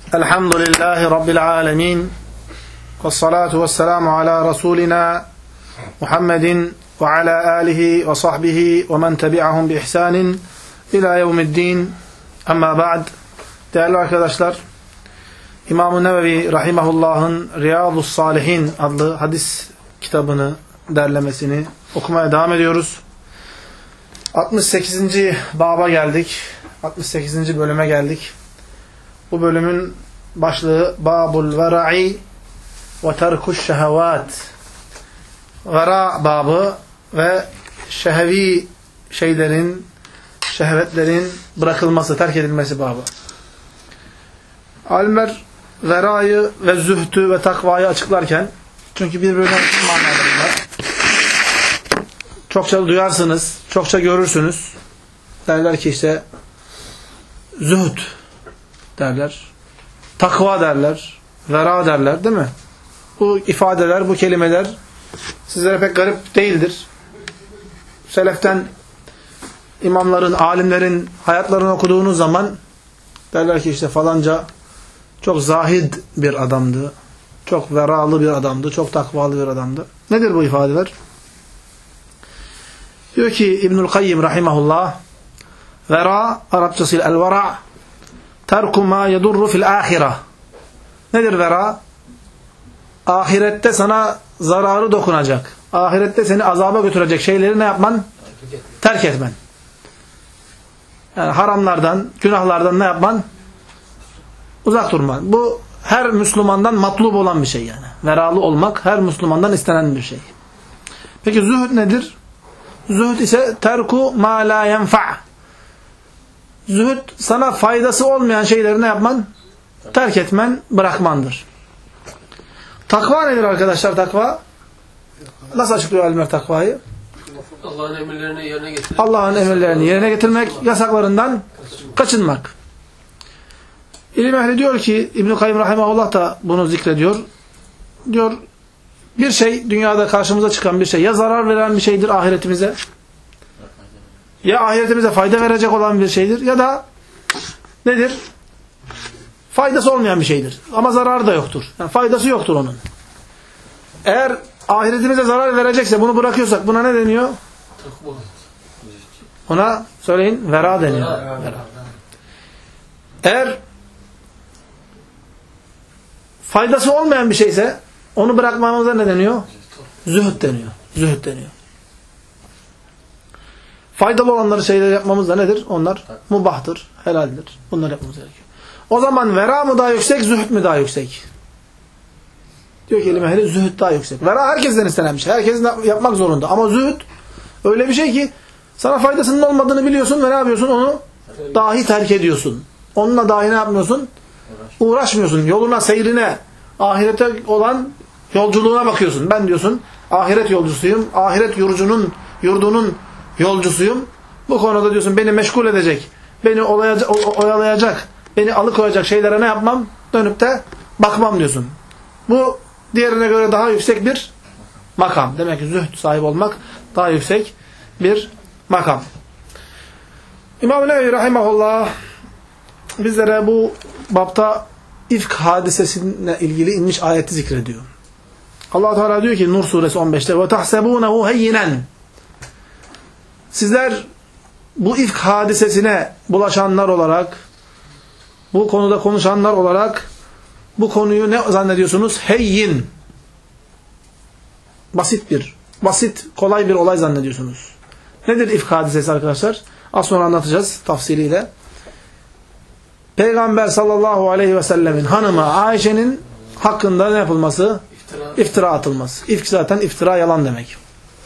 Elhamdülillahi Rabbil alemin. Vessalatu vesselamu ala Resulina Muhammedin ve ala alihi ve sahbihi ve men tebi'ahum bi ihsanin ila yevmiddin. Amma ba'd. Değerli arkadaşlar, İmam-ı Nevevi Rahimahullah'ın Riyadus Salihin adlı hadis kitabını derlemesini okumaya devam ediyoruz. 68. baba geldik. 68. bölüme geldik. Bu bölümün başlığı Babul Vera'i ve Terkuş Şehevat. Vera babı ve şehevi şeylerin, şehvetlerin bırakılması, terk edilmesi babı. Alimler verayı ve zühdü ve takvayı açıklarken, çünkü birbirine yakın manaları bunlar. Çokça duyarsınız, çokça görürsünüz. Derler ki işte zühd derler, takva derler, vera derler, değil mi? Bu ifadeler, bu kelimeler sizlere pek garip değildir. Seleften imamların, alimlerin hayatlarını okuduğunuz zaman derler ki işte falanca çok zahid bir adamdı, çok veralı bir adamdı, çok takvalı bir adamdı. Nedir bu ifadeler? Diyor ki İbnül Kayyim rahimahullah, vera, Arapçasıyla el-vera, terku ma yedurru fil ahira. Nedir vera? Ahirette sana zararı dokunacak, ahirette seni azaba götürecek şeyleri ne yapman? Terk etmen. Yani haramlardan, günahlardan ne yapman? Uzak durman. Bu her Müslümandan matlub olan bir şey yani. Veralı olmak her Müslümandan istenen bir şey. Peki zühd nedir? Zühd ise terku ma la yenfa'. Zühd sana faydası olmayan şeyleri ne yapman? Terk etmen, bırakmandır. Takva nedir arkadaşlar, takva? Nasıl açıklıyor alimler takvayı? Allah'ın emirlerini yerine getirmek. Allah'ın emirlerini yerine getirmek, yasaklarından kaçınmak. İlim ehli diyor ki, İbn-i Kayyim Rahimahullah da bunu zikrediyor. Diyor, bir şey, dünyada karşımıza çıkan bir şey, ya zarar veren bir şeydir ahiretimize, ya ahiretimize fayda verecek olan bir şeydir, ya da nedir? Faydası olmayan bir şeydir. Ama zararı da yoktur. Yani faydası yoktur onun. Eğer ahiretimize zarar verecekse, bunu bırakıyorsak, buna ne deniyor? Ona söyleyin, vera deniyor. Vera. Eğer faydası olmayan bir şeyse, onu bırakmamıza ne deniyor? Zühd deniyor. Zühd deniyor. Faydalı olanları şeyler yapmamız da nedir? Onlar mubahtır, helaldir. Bunları yapmamız gerekiyor. O zaman vera mı daha yüksek, zühd mü daha yüksek? Diyor ki ilim ehli, zühd daha yüksek. Vera herkesten istenen bir şey. Herkes yapmak zorunda. Ama zühd öyle bir şey ki sana faydasının olmadığını biliyorsun ve ne yapıyorsun? Onu dahi terk ediyorsun. Onunla dahi ne yapmıyorsun? Uğraşmıyorsun. Yoluna, seyrine, ahirete olan yolculuğuna bakıyorsun. Ben diyorsun ahiret yolcusuyum. Ahiret yurdunun yolcusuyum. Bu konuda diyorsun beni meşgul edecek, beni oyalayacak, beni alıkoyacak şeylere ne yapmam? Dönüp de bakmam diyorsun. Bu diğerine göre daha yüksek bir makam. Demek ki zühd sahibi olmak daha yüksek bir makam. İmam-ı Nevevi Rahimahullah bizlere bu bapta ifk hadisesine ilgili inmiş ayeti zikrediyor. Allah Teala diyor ki Nur suresi 15'te ve tahsebunehu heyyinen. Sizler bu ifk hadisesine bulaşanlar olarak, bu konuda konuşanlar olarak bu konuyu ne zannediyorsunuz? Heyyin. Basit, kolay bir olay zannediyorsunuz. Nedir ifk hadisesi arkadaşlar? Az sonra anlatacağız tafsiliyle. Peygamber sallallahu aleyhi ve sellemin hanımı Ayşe'nin hakkında ne yapılması? İftira atılması. İfk zaten iftira, yalan demek.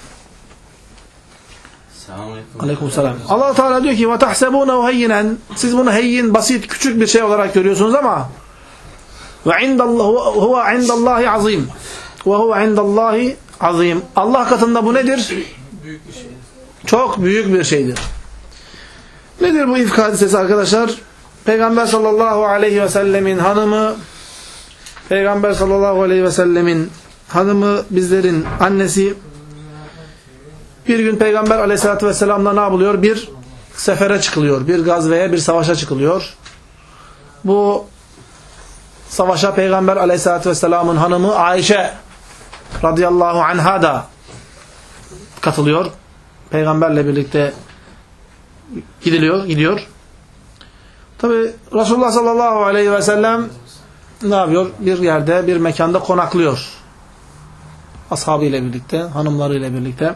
Aleykümselam. Allah Teala diyor ki: "Ve tahsebunehu heyyinen." Siz bunu heyyin, basit, küçük bir şey olarak görüyorsunuz ama ve indallahu huve indallahi azim. Ve huve indallahi azim. Allah katında bu nedir? Büyük bir şey. Çok büyük bir şeydir. Nedir bu ifk hadisesi arkadaşlar? Peygamber sallallahu aleyhi ve sellemin hanımı, Peygamber sallallahu aleyhi ve sellemin hanımı, bizlerin annesi, bir gün Peygamber aleyhissalatü vesselam'la ne yapılıyor? Bir sefere çıkılıyor. Bir gazveye, bir savaşa çıkılıyor. Bu savaşa Peygamber aleyhissalatü vesselamın hanımı Ayşe radıyallahu anha da katılıyor. Peygamberle birlikte gidiyor. Tabi Resulullah sallallahu aleyhi ve sellem ne yapıyor? Bir yerde, bir mekanda konaklıyor. Ashabıyla birlikte, hanımlarıyla birlikte.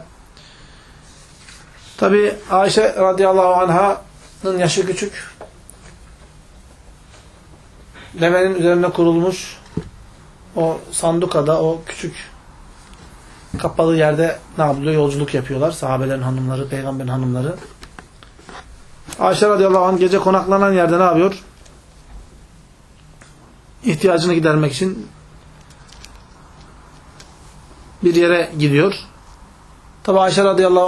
Tabi Ayşe radıyallahu anh'ın yaşı küçük. Devenin üzerine kurulmuş o sandukada, o küçük kapalı yerde ne yapıyor? Yolculuk yapıyorlar. Sahabelerin hanımları, peygamberin hanımları. Ayşe radıyallahu anh gece konaklanan yerde ne yapıyor? İhtiyacını gidermek için bir yere gidiyor. Tabi Ayşe radıyallahu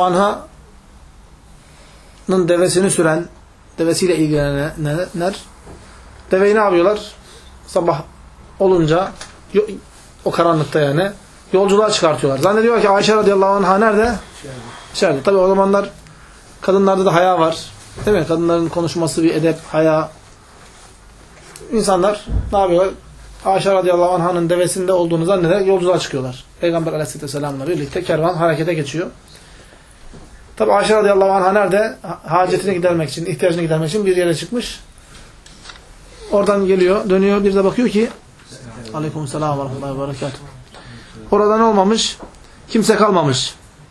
anh'ın devesini süren, devesiyle ilgilenenler deveyi ne yapıyorlar? Sabah olunca o karanlıkta yani yolculuğa çıkartıyorlar. Zannediyor ki Ayşe radıyallahu anh'a nerede? İçeride. Tabi o zamanlar kadınlarda da haya var. Değil mi? Kadınların konuşması bir edep, haya. İnsanlar ne yapıyorlar? Ayşe radıyallahu anh'ın devesinde olduğunu zannederek yolculuğa çıkıyorlar. Peygamber aleyhisselamla birlikte kervan harekete geçiyor. Tabi Ayşe radıyallahu anh'a nerede? Hacetini gidermek için, ihtiyacını gidermek için bir yere çıkmış. Oradan geliyor, dönüyor, bir de bakıyor ki aleykümselam ve rahmetullahi ve berekatuhu. Oradan olmamış, kimse kalmamış.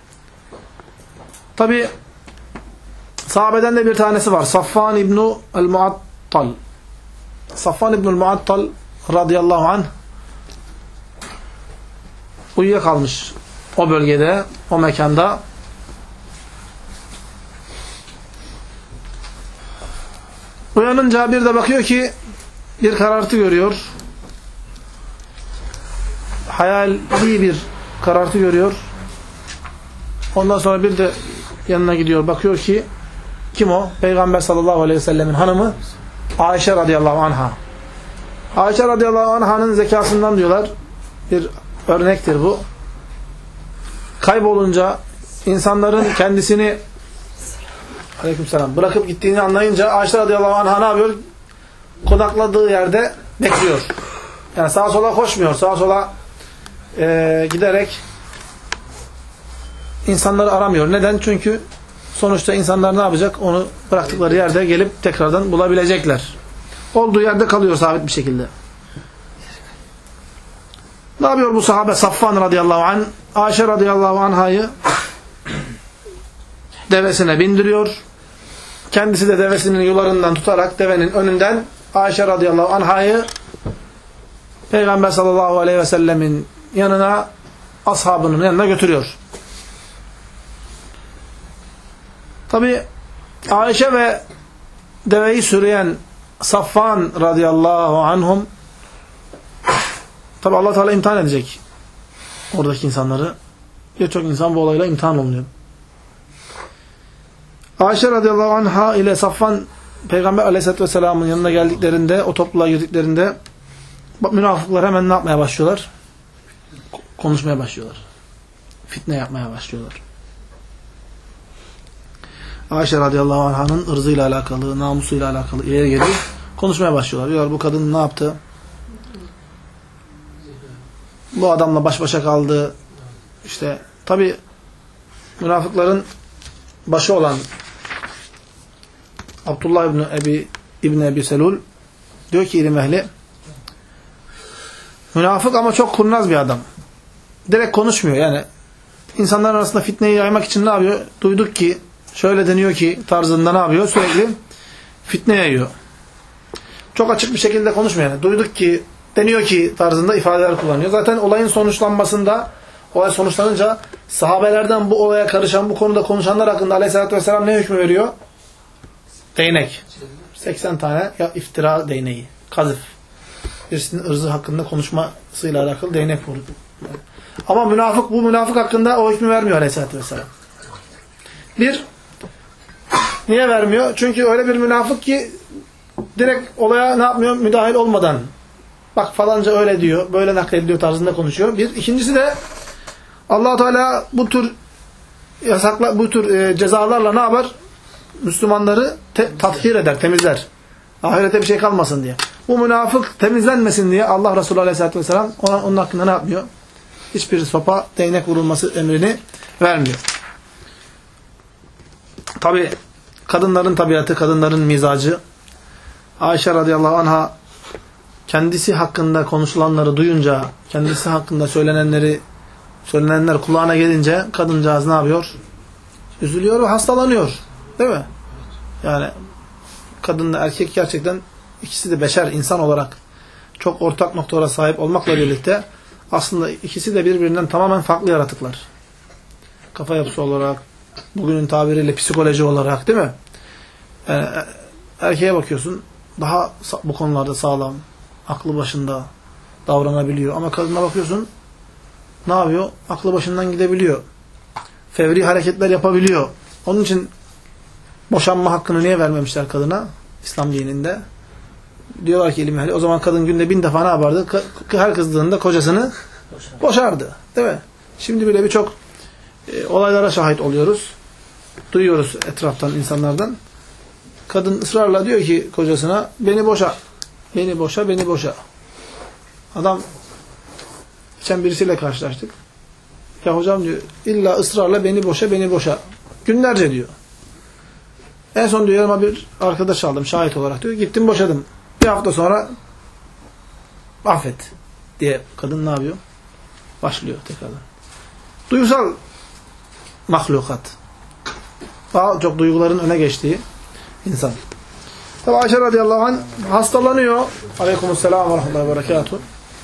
Tabi sahabeden de bir tanesi var. Safvan İbn-i el-Muattal. Safvan İbn-i el-Muattal radıyallahu anh uyuyakalmış o bölgede, o mekanda. Uyanınca bir de bakıyor ki bir karartı görüyor. Hayali bir karartı görüyor. Ondan sonra bir de yanına gidiyor. Bakıyor ki kim o? Peygamber sallallahu aleyhi ve sellemin hanımı Ayşe radıyallahu anha. Ayşe radıyallahu anh'ın zekasından diyorlar. Bir örnektir bu. Kaybolunca insanların kendisini aleykümselam bırakıp gittiğini anlayınca Ayşe radıyallahu anh'a ne yapıyor? Konakladığı yerde bekliyor. Yani sağa sola koşmuyor. Sağa sola giderek insanları aramıyor. Neden? Çünkü sonuçta insanlar ne yapacak? Onu bıraktıkları yerde gelip tekrardan bulabilecekler. Olduğu yerde kalıyor sabit bir şekilde. Ne yapıyor bu sahabe? Safvan radıyallahu anh Ayşe radıyallahu anh'ı devesine bindiriyor. Kendisi de devesinin yularından tutarak devenin önünden Ayşe radıyallahu anh'ı Peygamber sallallahu aleyhi ve sellemin yanına, ashabının yanına götürüyor. Tabi Ayşe ve deveyi sürüyen Safvan radıyallahu anhum, tabi Allah Teala imtihan edecek oradaki insanları. Birçok insan bu olayla imtihan olunuyor. Ayşe radıyallahu anha ile Safvan Peygamber aleyhisselatü vesselamın yanına geldiklerinde, o topluluğa girdiklerinde münafıklar hemen ne yapmaya başlıyorlar? Konuşmaya başlıyorlar. Fitne yapmaya başlıyorlar. Ayşe radıyallahu anh'ın ırzıyla alakalı, namusuyla alakalı ileri geri konuşmaya başlıyorlar. Diyorlar bu kadın ne yaptı? Bu adamla baş başa kaldı. İşte tabi münafıkların başı olan Abdullah İbni Ebi Selul diyor ki ilim ehli, münafık ama çok kurnaz bir adam. Direkt konuşmuyor. Yani insanlar arasında fitneyi yaymak için ne yapıyor? Duyduk ki, şöyle deniyor ki tarzında ne yapıyor? Sürekli fitne yayıyor. Çok açık bir şekilde konuşmuyor. Yani duyduk ki, deniyor ki tarzında ifadeler kullanıyor. Zaten olayın sonuçlanmasında, olay sonuçlanınca sahabelerden bu olaya karışan, bu konuda konuşanlar hakkında aleyhissalatü vesselam ne hükmü veriyor? Değnek. 80 tane ya iftira değneği. Kazıf. Birisinin ırzı hakkında konuşmasıyla alakalı değnek vurdu. Ama münafık, bu münafık hakkında o hükmü vermiyor aleyhissalatü vesselam. Niye vermiyor? Çünkü öyle bir münafık ki direkt olaya ne yapmıyor? Müdahil olmadan. Bak falanca öyle diyor, böyle naklediyor tarzında konuşuyor. Bir. İkincisi de Allah-u Teala bu tür yasaklar, bu tür cezalarla ne yapar? Müslümanları tathir eder, temizler. Ahirete bir şey kalmasın diye. Bu münafık temizlenmesin diye Allah Resulü Aleyhisselatü Vesselam onun hakkında ne yapmıyor? Hiçbir sopa, değnek vurulması emrini vermiyor. Tabi kadınların tabiatı, kadınların mizacı. Ayşe radıyallahu anha kendisi hakkında konuşulanları duyunca, kendisi hakkında söylenenler kulağına gelince kadıncağız ne yapıyor? Üzülüyor ve hastalanıyor. Değil mi? Yani kadınla erkek gerçekten ikisi de beşer, insan olarak çok ortak noktalara sahip olmakla birlikte aslında ikisi de birbirinden tamamen farklı yaratıklar. Kafa yapısı olarak, bugünün tabiriyle psikoloji olarak, değil mi? Yani erkeğe bakıyorsun, daha bu konularda sağlam, aklı başında davranabiliyor. Ama kadına bakıyorsun, ne yapıyor? Aklı başından gidebiliyor. Fevri hareketler yapabiliyor. Onun için boşanma hakkını niye vermemişler kadına? İslam dininde. Diyorlar ki ilim ehli, o zaman kadın günde 1000 defa ne yapardı? Her kızdığında kocasını boşardı. Değil mi? Şimdi bile birçok olaylara şahit oluyoruz. Duyuyoruz etraftan, insanlardan. Kadın ısrarla diyor ki kocasına, beni boşa, beni boşa, beni boşa. Adam, geçen birisiyle karşılaştık. Ya hocam diyor, illa ısrarla beni boşa, beni boşa. Günlerce diyor. En son diyor, ama bir arkadaş aldım şahit olarak diyor. Gittim boşadım. Bir hafta sonra affet diye kadın ne yapıyor? Başlıyor tekrardan. Duygusal mahlukat. Daha çok duyguların öne geçtiği insan. Tabi Ayşe radıyallahu anh hastalanıyor. Aleykümselam ve rahmetullahi ve berekatuhu.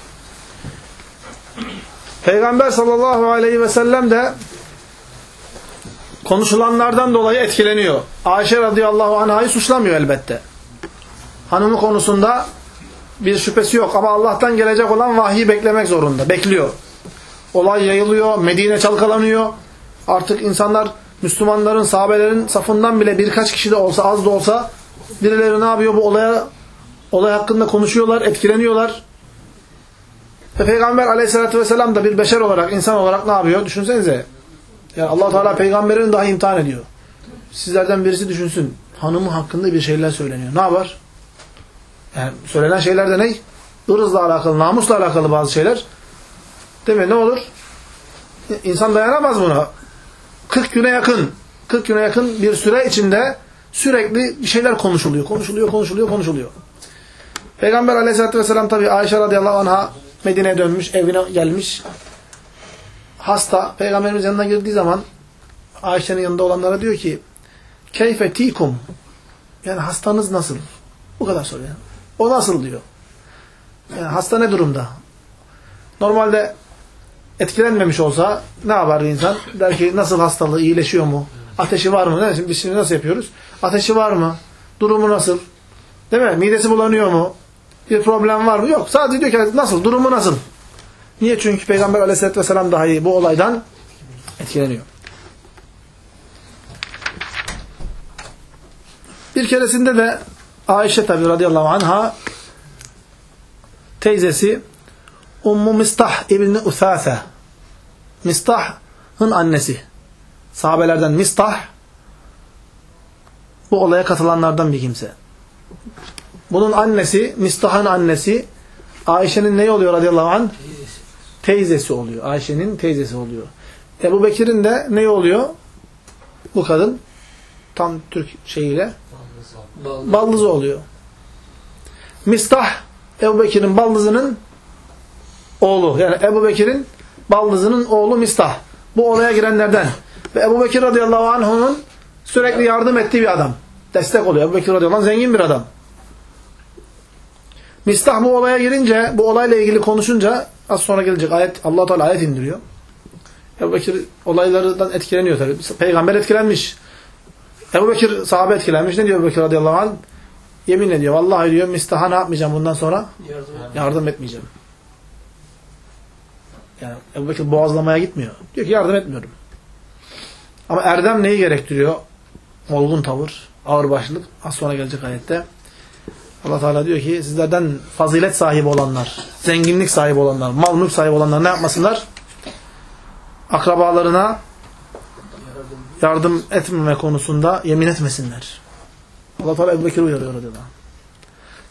Peygamber sallallahu aleyhi ve sellem de konuşulanlardan dolayı etkileniyor. Ayşe radıyallahu anh'ı suçlamıyor elbette. Hanımı konusunda bir şüphesi yok ama Allah'tan gelecek olan vahyi beklemek zorunda. Bekliyor. Olay yayılıyor, Medine çalkalanıyor. Artık insanlar, Müslümanların, sahabelerin safından bile birkaç kişi de olsa, az da olsa birileri ne yapıyor? Bu olay hakkında konuşuyorlar, etkileniyorlar. Ve Peygamber aleyhissalatü vesselam da bir beşer olarak, insan olarak ne yapıyor? Düşünsenize. Yani Allah Teala peygamberini dahi imtihan ediyor. Sizlerden birisi düşünsün. Hanımı hakkında bir şeyler söyleniyor. Ne yapar? Yani söylenen şeyler de ne? Irzla alakalı, namusla alakalı bazı şeyler. Değil mi? Ne olur? İnsan dayanamaz buna. 40 güne yakın bir süre içinde sürekli bir şeyler konuşuluyor. Peygamber aleyhissalatü vesselam tabi Ayşe radıyallahu anh'a Medine'ye dönmüş, evine gelmiş. Hasta. Peygamberimiz yanına girdiği zaman Ayşe'nin yanında olanlara diyor ki keyfe tikum, yani hastanız nasıl? Bu kadar soruyor. O nasıl diyor. Yani hasta ne durumda? Normalde etkilenmemiş olsa ne yapar insan? Der ki nasıl hastalığı, iyileşiyor mu? Ateşi var mı? Biz şimdi nasıl yapıyoruz? Ateşi var mı? Durumu nasıl? Değil mi? Midesi bulanıyor mu? Bir problem var mı? Yok. Sadece diyor ki nasıl? Durumu nasıl? Niye? Çünkü Peygamber aleyhissalatü vesselam dahi bu olaydan etkileniyor. Bir keresinde de Ayşe tabi radıyallahu anha teyzesi Ummu Mistah İbni Uthâse, Mistah'ın annesi. Sahabelerden Mistah bu olaya katılanlardan bir kimse. Bunun annesi, Mistah'ın annesi Ayşe'nin neyi oluyor radıyallahu anh? Teyzesi oluyor. Ayşe'nin teyzesi oluyor. Ebu Bekir'in de neyi oluyor? Bu kadın tam Türk şeyiyle baldızı oluyor. Mistah Ebu Bekir'in baldızının oğlu. Yani Ebu Bekir'in baldızının oğlu Mistah. Bu olaya girenlerden. Ve Ebu Bekir radıyallahu anh'ın sürekli yardım ettiği bir adam. Destek oluyor. Ebu Bekir radıyallahu anh zengin bir adam. Mistah bu olaya girince, bu olayla ilgili konuşunca az sonra gelecek ayet, Allah Teala ayet indiriyor. Ebu Bekir olaylardan etkileniyor tabii. Peygamber etkilenmiş. Ebu Bekir sahabe etkilenmiş. Ne diyor Ebu Bekir radıyallahu anh? Yemin ediyor. Vallahi diyor Mistah'a ne yapmayacağım bundan sonra? Yardım etmeyeceğim. Yani Ebu Bekir boğazlamaya gitmiyor. Diyor ki yardım etmiyorum. Ama erdem neyi gerektiriyor? Olgun tavır, ağırbaşlılık. Az sonra gelecek ayette. Allah Teala diyor ki sizlerden fazilet sahibi olanlar, zenginlik sahibi olanlar, mal mülk sahibi olanlar ne yapmasınlar? Akrabalarına yardım etmeme konusunda yemin etmesinler. Allah Teala Ebu Bekir'i uyarıyor radıyallahu anh.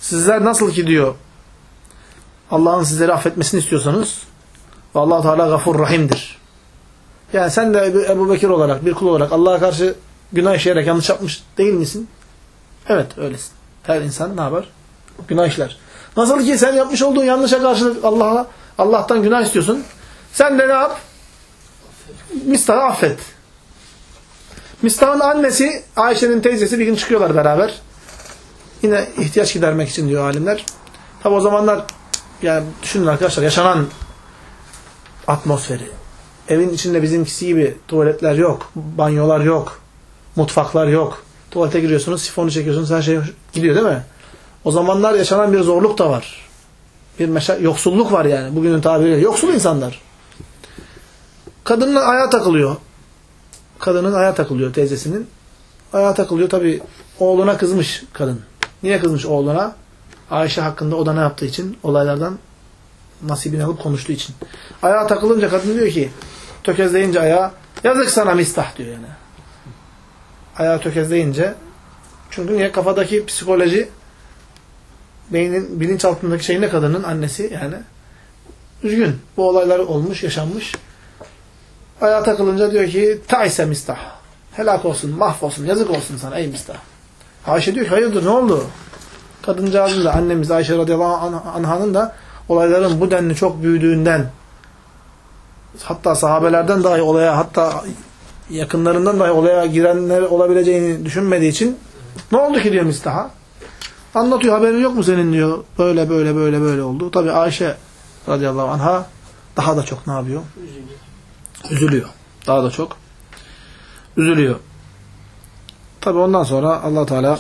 Sizler nasıl ki diyor Allah'ın sizleri affetmesini istiyorsanız ve Allah Teala Gafur Rahim'dir. Yani sen de Ebu Bekir olarak, bir kul olarak Allah'a karşı günah işleyerek yanlış yapmış değil misin? Evet, öylesin. Her insan ne yapar? Günah işler. Nasıl ki sen yapmış olduğun yanlışa karşılık Allah'tan günah istiyorsun. Sen de ne yap? Mistah'ı affet. Mistah'ın annesi, Ayşe'nin teyzesi bir gün çıkıyorlar beraber. Yine ihtiyaç gidermek için diyor alimler. Tabi o zamanlar yani düşünün arkadaşlar, yaşanan atmosferi. Evin içinde bizimkisi gibi tuvaletler yok, banyolar yok, mutfaklar yok. Tuvalete giriyorsunuz, sifonu çekiyorsunuz, her şey gidiyor değil mi? O zamanlar yaşanan bir zorluk da var. Bir yoksulluk var yani. Bugünün tabiriyle. Yoksul insanlar. Kadının ayağa takılıyor. Kadının ayağa takılıyor teyzesinin. Ayağa takılıyor tabi, oğluna kızmış kadın. Niye kızmış oğluna? Ayşe hakkında o da ne yaptığı için? Olaylardan nasibini alıp konuştuğu için. Ayağa takılınca kadın diyor ki, tökezleyince ayağa, yazık sana Mistah diyor yani. Ayağı tökezleyince, çünkü niye? Kafadaki psikoloji, beynin bilinçaltındaki şey ne, kadının annesi yani. Üzgün. Bu olaylar olmuş, yaşanmış. Ayağa takılınca diyor ki, ta'ise Mistah. Helak olsun, mahvolsun, yazık olsun sana ey Mistah. Ayşe diyor ki, hayırdır ne oldu? Kadıncağızın da, annemiz Ayşe radıyallahu anh'ın da olayların bu denli çok büyüdüğünden, hatta sahabelerden dahi olaya, hatta yakınlarından dahi olaya girenler olabileceğini düşünmediği için, ne oldu ki diyor Mistah'a? Anlatıyor, haberin yok mu senin diyor. Böyle böyle böyle böyle oldu. Tabi Ayşe radıyallahu anha daha da çok ne yapıyor? Üzülüyor. Daha da çok üzülüyor. Tabi ondan sonra Allah Teala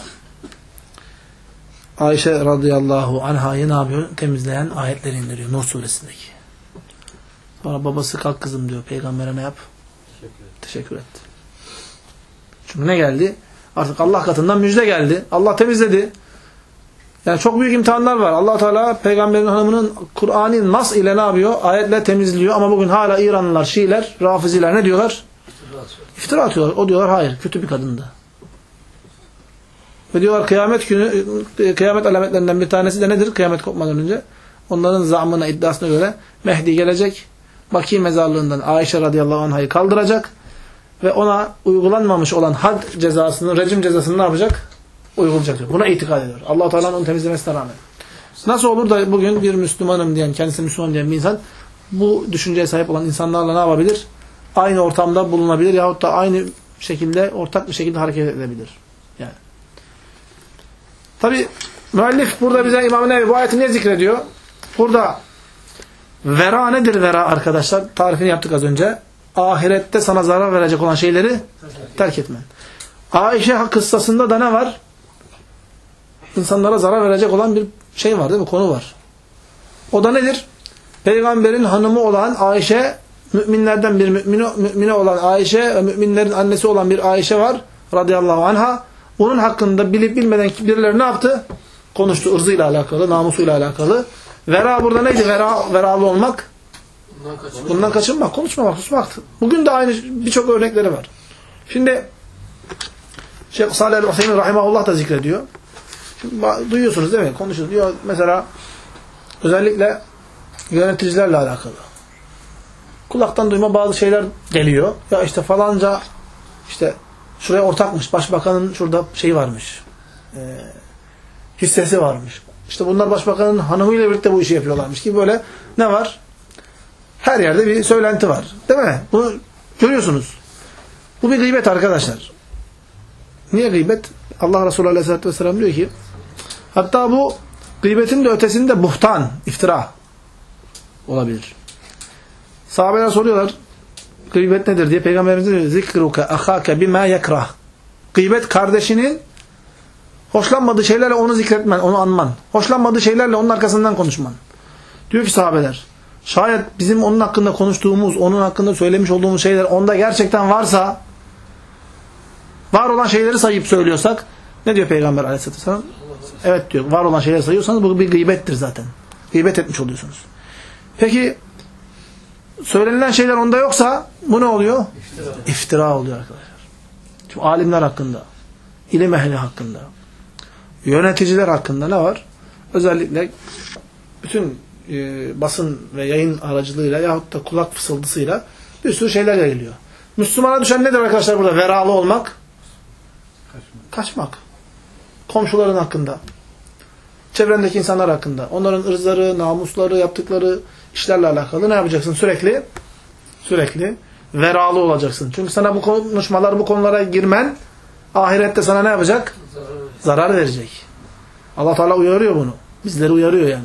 Ayşe radıyallahu anha'yı ne yapıyor? Temizleyen ayetleri indiriyor. Nur suresindeki. Sonra babası kalk kızım diyor. Peygamber'e ne yap? Teşekkür et. Çünkü ne geldi? Artık Allah katından müjde geldi. Allah temizledi. Yani çok büyük imtihanlar var. Allah Teala peygamberin hanımının Kur'an'ın nas ile ne yapıyor? Ayetle temizliyor. Ama bugün hala İranlılar, Şiiler, Rafiziler ne diyorlar? İftira atıyorlar. O diyorlar hayır, kötü bir kadındı. Ve diyorlar kıyamet günü, kıyamet alametlerinden bir tanesi de nedir? Kıyamet kopmadan önce. Onların zamına, iddiasına göre Mehdi gelecek. Baki mezarlığından Ayşe radıyallahu anh'ı kaldıracak. Ve ona uygulanmamış olan had cezasını, rejim cezasını ne yapacak? Uygulayacak diyor. Buna itikad ediyor. Allah-u Teala'nın onu temizlemesine rağmen. Nasıl olur da bugün bir Müslümanım diyen, kendisi Müslüman diyen bir insan bu düşünceye sahip olan insanlarla ne yapabilir? Aynı ortamda bulunabilir yahut da aynı şekilde, ortak bir şekilde hareket edebilir. Yani. Tabi müellif burada bize İmam-ı Nevevi bu ayeti ne zikrediyor? Burada vera nedir vera arkadaşlar? Tarifini yaptık az önce. Ahirette sana zarar verecek olan şeyleri terk etmen. Ayşe kıssasında da ne var? İnsanlara zarar verecek olan bir şey var değil mi? Konu var. O da nedir? Peygamberin hanımı olan Ayşe, müminlerden bir mümine olan Ayşe ve müminlerin annesi olan bir Ayşe var radıyallahu anha. Onun hakkında bilip bilmeden birileri ne yaptı? Konuştu. Irzıyla alakalı, namusuyla alakalı. Vera burada neydi? Veralı olmak. Bundan kaçınmak, konuşmamak, susmak. Bugün de aynı birçok örnekleri var. Şimdi Şeyh Salih el-Hüseyin rahimahullah da zikrediyor. Şimdi duyuyorsunuz değil mi? Konuşuyor. Diyor mesela özellikle yöneticilerle alakalı. Kulaktan duyma bazı şeyler geliyor. Ya işte falanca işte şuraya ortakmış. Başbakanın şurada şeyi varmış. Hissesi varmış. İşte bunlar başbakanın hanımıyla birlikte bu işi yapıyorlarmış ki böyle ne var? Her yerde bir söylenti var. Değil mi? Bunu görüyorsunuz. Bu bir gıybet arkadaşlar. Niye gıybet? Allah Resulü Aleyhisselatü Vesselam diyor ki hatta bu gıybetin de ötesinde buhtan, iftira olabilir. Sahabeler soruyorlar gıybet nedir diye. Peygamberimiz diyor zikruke ahake bima yekrah. Gıybet kardeşinin hoşlanmadığı şeylerle onu zikretmen, onu anman. Hoşlanmadığı şeylerle onun arkasından konuşman. Diyor ki sahabeler şayet bizim onun hakkında konuştuğumuz, onun hakkında söylemiş olduğumuz şeyler onda gerçekten varsa, var olan şeyleri sayıp söylüyorsak, ne diyor Peygamber Aleyhisselatü Vesselam? Evet diyor, var olan şeyleri sayıyorsanız bu bir gıybettir zaten. Gıybet etmiş oluyorsunuz. Peki, söylenilen şeyler onda yoksa, bu ne oluyor? İftira oluyor arkadaşlar. Şimdi alimler hakkında, ilim ehli hakkında, yöneticiler hakkında ne var? özellikle bütün basın ve yayın aracılığıyla yahut da kulak fısıldısıyla bir sürü şeyler yayılıyor. Müslümana düşen nedir arkadaşlar burada? Veralı olmak. Kaçmak. Komşuların hakkında. Çevrendeki insanlar hakkında. Onların ırzları, namusları, yaptıkları işlerle alakalı ne yapacaksın? Sürekli veralı olacaksın. Çünkü sana bu konuşmalar, bu konulara girmen ahirette sana ne yapacak? Zarar verecek. Allah Teala uyarıyor bunu. Bizleri uyarıyor yani.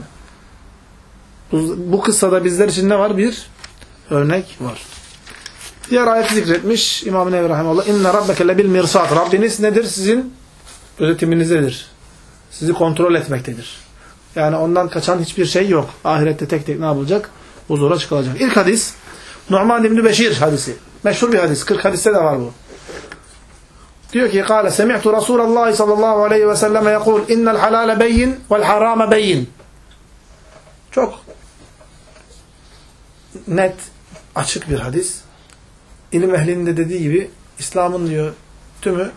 Bu kıssada bizler için ne var? Bir örnek var. Diğer ayeti zikretmiş İmam-ı Nevevi Rahimahullah. İnne rabbeke lebil mirsat. Rabbiniz nedir? Sizin gözetiminizdedir. Sizi kontrol etmektedir. Yani ondan kaçan hiçbir şey yok. Ahirette tek tek ne yapılacak? Huzura çıkılacak. İlk hadis Nu'man İbni Beşir hadisi. Meşhur bir hadis. 40 hadiste de var bu. Diyor ki قال سمعت رسول الله صلى الله عليه وسلم يقول إن الحلال بين والحرام بين. Çok net, açık bir hadis. İlim ehlinin de dediği gibi İslam'ın diyor tümü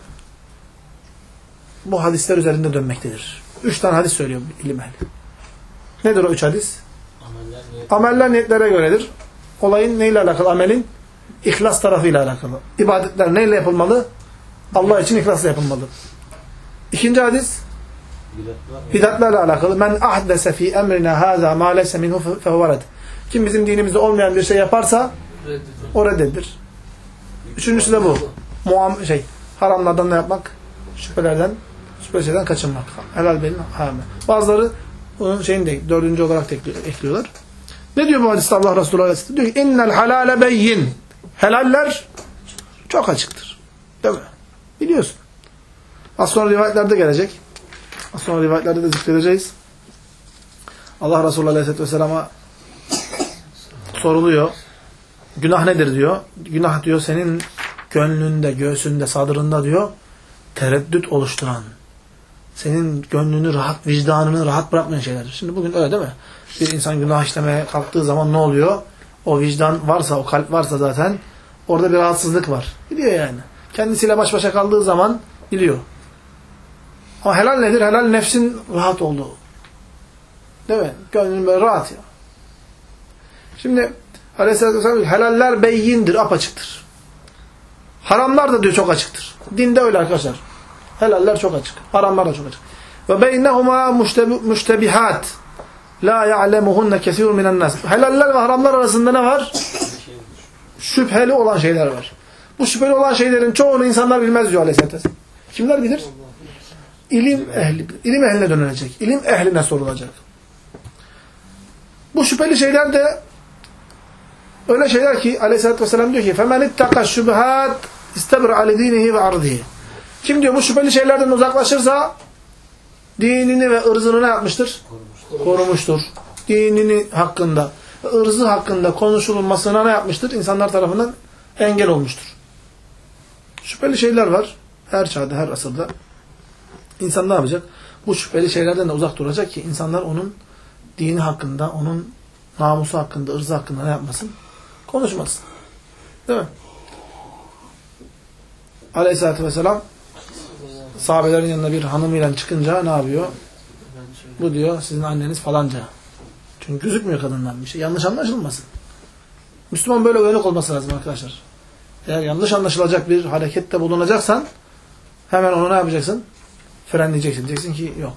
bu hadisler üzerinde dönmektedir. 3 tane hadis söylüyor ilim ehli. Nedir o 3 hadis? Ameller niyetlere göredir. Olayın neyle alakalı? Amelin ihlas tarafıyla alakalı. İbadetler neyle yapılmalı? Allah için ihlasla yapılmalı. İkinci hadis bidatlerle alakalı. Men ahdese fi emrina haza ma leyse minhu fehuvaret. Kim bizim dinimizde olmayan bir şey yaparsa o reddedilir. Üçüncüsü de bu. Haramlardan ne yapmak? Şüpheli şeyden kaçınmak. Helal belli, haram. Bazıları onun şeyini dördüncü olarak da ekliyorlar. Ne diyor bu hadiste Allah Resulü Aleyhisselam? Diyor ki innel halale beyyin. Helaller çok açıktır. Değil mi? Biliyorsun. Az sonra rivayetlerde gelecek. Az sonra rivayetlerde de zikredeceğiz. Allah Resulü Aleyhisselatü Vesselam'a soruluyor. Günah nedir diyor. Günah diyor senin gönlünde, göğsünde, sadrında diyor tereddüt oluşturan, senin gönlünü rahat, vicdanını rahat bırakmayan şeylerdir. Şimdi bugün öyle değil mi? Bir insan günah işlemeye kalktığı zaman ne oluyor? O vicdan varsa, o kalp varsa zaten orada bir rahatsızlık var. Biliyor yani. Kendisiyle baş başa kaldığı zaman biliyor. Ama helal nedir? Helal nefsin rahat olduğu. Değil mi? Gönlün böyle rahat ya. Şimdi Aleyhisselatü Vesselam helaller beyindir, apaçıktır. Haramlar da diyor çok açıktır. Dinde öyle arkadaşlar. Helaller çok açık. Haramlar da çok açık. Ve beynehuma müştebihat la ya'lemuhunne kesirun minen nas. Helaller ve haramlar arasında ne var? Şüpheli olan şeyler var. Bu şüpheli olan şeylerin çoğunu insanlar bilmez diyor Aleyhisselatü Vesselam. Kimler bilir? İlim ehli. İlim ehline dönülecek. İlim ehline sorulacak. Bu şüpheli şeyler de öyle şeyler ki Aleyhisselatü Vesselam diyor ki فَمَنِ اتَّقَ الشُّبْهَاتِ اِسْتَبْرَ عَلِ دِينِهِ وَعَرْضِهِ. Kim diyor bu şüpheli şeylerden uzaklaşırsa dinini ve ırzını ne yapmıştır? Korumuştur. Dinini hakkında, ırzı hakkında konuşulmasına ne yapmıştır? İnsanlar tarafından engel olmuştur. Şüpheli şeyler var. Her çağda, her asırda. İnsan ne yapacak? Bu şüpheli şeylerden de uzak duracak ki insanlar onun dini hakkında, onun namusu hakkında, ırzı hakkında ne yapmasın? Konuşmasın. Değil mi? Aleyhisselatü Vesselam sahabelerin yanına bir hanımıyla çıkınca ne yapıyor? Bu diyor sizin anneniz falanca. Çünkü gözükmüyor kadından bir şey. Yanlış anlaşılmasın. Müslüman böyle uyanık olması lazım arkadaşlar. Eğer yanlış anlaşılacak bir harekette bulunacaksan hemen onu ne yapacaksın? Frenleyeceksin. Diyeceksin ki yok.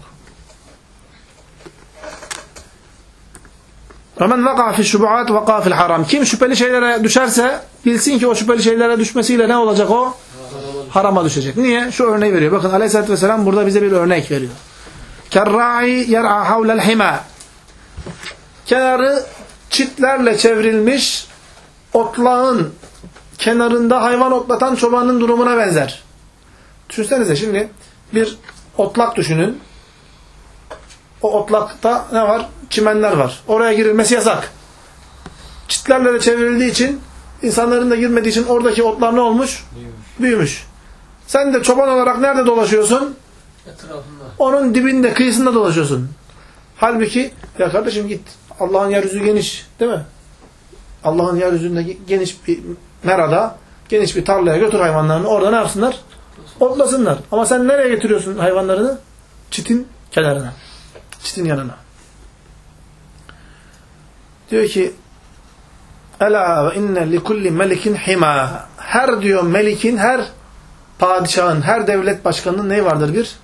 وَمَنْ وَقَعَ فِي الشُّبُعَاتِ وَقَعَ فِي الْحَرَامِ. Kim şüpheli şeylere düşerse bilsin ki o şüpheli şeylere düşmesiyle ne olacak o? Harama düşecek. Niye? Şu örneği veriyor. Bakın Aleyhisselatü Vesselam burada bize bir örnek veriyor. كَرَّاعِ يَرْعَى حَوْلَ الْحِمَى. Kenarı çitlerle çevrilmiş otlağın kenarında hayvan otlatan çobanın durumuna benzer. Düşünsenize şimdi bir otlak düşünün. O otlakta ne var? Çimenler var. Oraya girilmesi yasak. Çitlerle de çevrildiği için, insanların da girmediği için oradaki otlar ne olmuş? Büyümüş. Sen de çoban olarak nerede dolaşıyorsun? Etrafında. Onun dibinde, kıyısında dolaşıyorsun. Halbuki, ya kardeşim git. Allah'ın yeryüzü geniş. Değil mi? Allah'ın yeryüzünde geniş bir merada, geniş bir tarlaya götür hayvanlarını. Orada ne yapsınlar? Otlasınlar. Ama sen nereye getiriyorsun hayvanlarını? Çitin kenarına. Çitin yanına. Diyor ki Ela ve inne li kulli melikin hima. Her diyor melikin, her padişahın, her devlet başkanının neyi vardır? Bir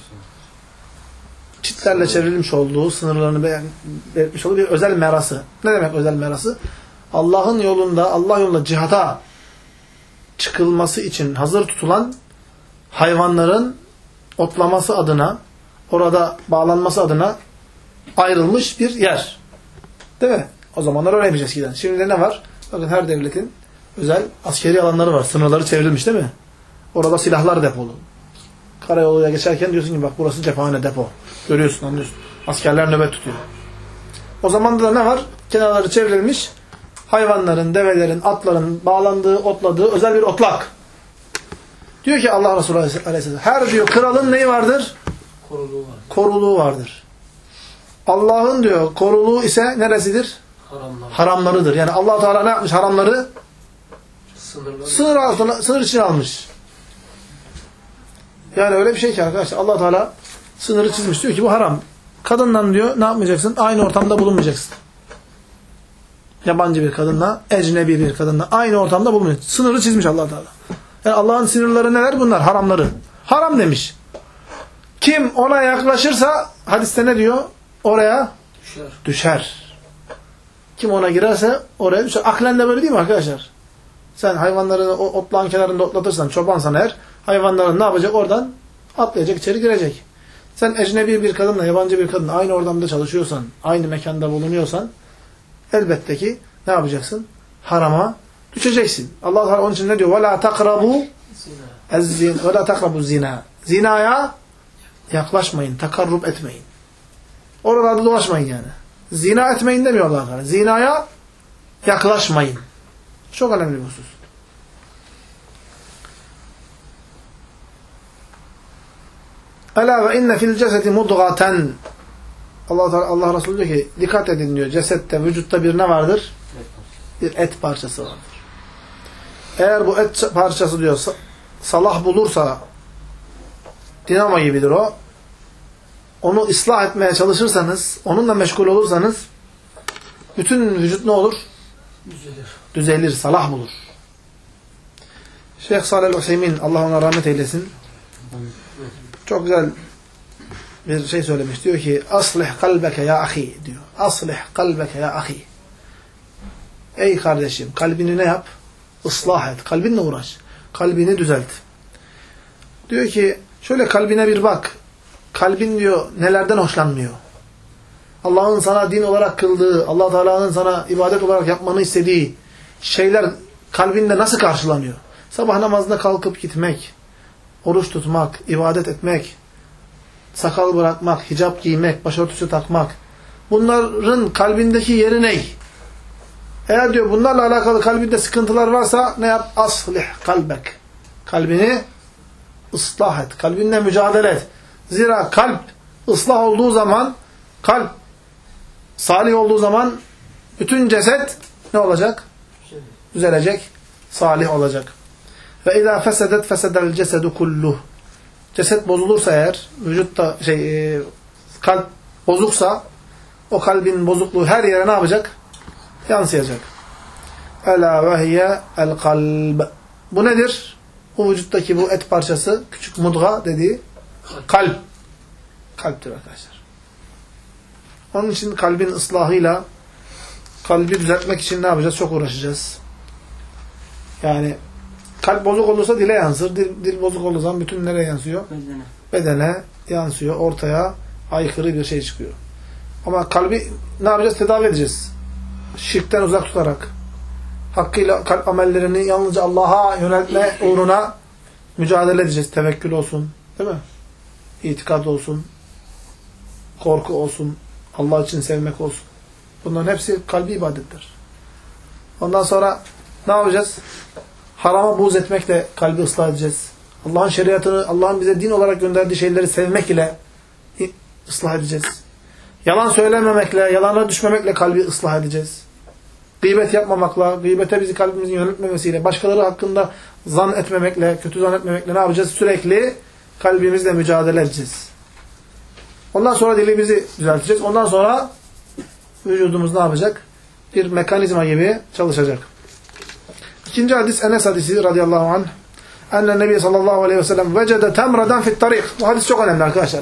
çitlerle çevrilmiş olduğu, sınırlarını belirtmiş olduğu bir özel merası. Ne demek özel merası? Allah'ın yolunda, Allah yolunda cihata çıkılması için hazır tutulan hayvanların otlaması adına, orada bağlanması adına ayrılmış bir yer. Değil mi? O zamanlar öyleymiş eskiden. Şimdi de ne var? Bakın her devletin özel askeri alanları var. Sınırları çevrilmiş değil mi? Orada silahlar depolu. Karayoluya geçerken diyorsun ki bak burası cephane depo. Görüyorsun, anlıyorsun. Askerler nöbet tutuyor. O zaman da ne var? Kenarları çevrilmiş. Hayvanların, develerin, atların bağlandığı, otladığı özel bir otlak. Diyor ki Allah Resulü Aleyhisselam, her diyor kralın neyi vardır? Koruluğu var. Koruluğu vardır. Allah'ın diyor koruluğu ise neresidir? Haramlar. Haramlarıdır. Yani Allah Teala ne yapmış? Haramları Sınırlar. sınır içine almış. Yani öyle bir şey ki arkadaşlar Allah Teala sınırı çizmiş. Diyor ki bu haram. Kadından diyor ne yapmayacaksın? Aynı ortamda bulunmayacaksın. Yabancı bir kadınla, ecnebi bir kadınla aynı ortamda bulunmayacaksın. Sınırı çizmiş Allah Teala. Yani Allah'ın sınırları neler? Bunlar haramları. Haram demiş. Kim ona yaklaşırsa hadiste ne diyor? Oraya düşer. Kim ona girerse oraya düşer. Aklen de böyle değil mi arkadaşlar? Sen hayvanlarını o otlağın kenarında otlatırsan, çobansan eğer, hayvanların ne yapacak? Oradan atlayacak, içeri girecek. Sen ecnebi bir kadınla, yabancı bir kadınla aynı ortamda çalışıyorsan, aynı mekanda bulunuyorsan, elbette ki ne yapacaksın? Harama düşeceksin. Allah Teala onun için ne diyor? وَلَا تَقْرَبُوا وَلَا تَقْرَبُوا zina. Zinaya yaklaşmayın, takarrub etmeyin. Oralarda dolaşmayın yani. Zina etmeyin demiyor Allah Teala. Zinaya yaklaşmayın. Çok önemli bir husus. Ela ve inne fil cesedi mudgaten. Allah Resulü diyor ki dikkat edin diyor. Cesette, vücutta bir ne vardır? Bir et parçası vardır. Eğer bu et parçası diyor salah bulursa dinamo gibidir o. Onu ıslah etmeye çalışırsanız, onunla meşgul olursanız bütün vücut ne olur? Düzelir, salah bulur. Şeyh Salih el-Hüseyin, Allah ona rahmet eylesin, çok güzel bir şey söylemiş. Diyor ki, aslih kalbeke ya ahi diyor. Aslih kalbeke ya ahi. Ey kardeşim, kalbini ne yap? Islah et. Kalbinle uğraş. Kalbini düzelt. Diyor ki, şöyle kalbine bir bak. Kalbin diyor, nelerden hoşlanmıyor? Allah'ın sana din olarak kıldığı, Allah Teala'nın sana ibadet olarak yapmanı istediği şeyler kalbinde nasıl karşılanıyor? Sabah namazında kalkıp gitmek, oruç tutmak, ibadet etmek, sakal bırakmak, hicap giymek, başörtüsü takmak. Bunların kalbindeki yeri ne? Eğer diyor bunlarla alakalı kalbinde sıkıntılar varsa ne yap? Aslih kalbek. Kalbini ıslah et. Kalbinle mücadele et. Zira kalp ıslah olduğu zaman, kalp salih olduğu zaman bütün ceset ne olacak? Düzelecek, salih olacak. Ve izâ fesedet fesedel cesedu kulluh. Ceset bozulursa eğer, vücutta kalp bozuksa, o kalbin bozukluğu her yere ne yapacak? Yansıyacak. Ela ve hiye el kalb. Bu nedir? Bu vücuttaki bu et parçası, küçük mudga dediği kalp. Kalptir arkadaşlar. Onun için kalbin ıslahıyla kalbi düzeltmek için ne yapacağız? Çok uğraşacağız. Yani kalp bozuk olursa dile yansır. Dil bozuk olduğu zaman bütün nereye yansıyor? Bedene yansıyor. Ortaya aykırı bir şey çıkıyor. Ama kalbi ne yapacağız? Tedavi edeceğiz. Şirkten uzak tutarak. Hakkıyla kalp amellerini yalnızca Allah'a yöneltme uğruna mücadele edeceğiz. Tevekkül olsun. Değil mi? İtikad olsun. Korku olsun. Allah için sevmek olsun. Bunların hepsi kalbi ibadetler. Ondan sonra ne yapacağız? Harama buğz etmekle kalbi ıslah edeceğiz. Allah'ın şeriatını, Allah'ın bize din olarak gönderdiği şeyleri sevmek ile ıslah edeceğiz. Yalan söylememekle, yalana düşmemekle kalbi ıslah edeceğiz. Gıybet yapmamakla, gıybete bizi kalbimizin yöneltmemesiyle, başkaları hakkında zan etmemekle, kötü zan etmemekle ne yapacağız? Sürekli kalbimizle mücadele edeceğiz. Ondan sonra dilimizi düzelteceğiz. Ondan sonra vücudumuz ne yapacak? Bir mekanizma gibi çalışacak. İkinci hadis Enes hadisi radıyallahu anh. Enne Nebi sallallahu aleyhi ve sellem vecede temradan fit tarik. Bu hadis çok önemli arkadaşlar.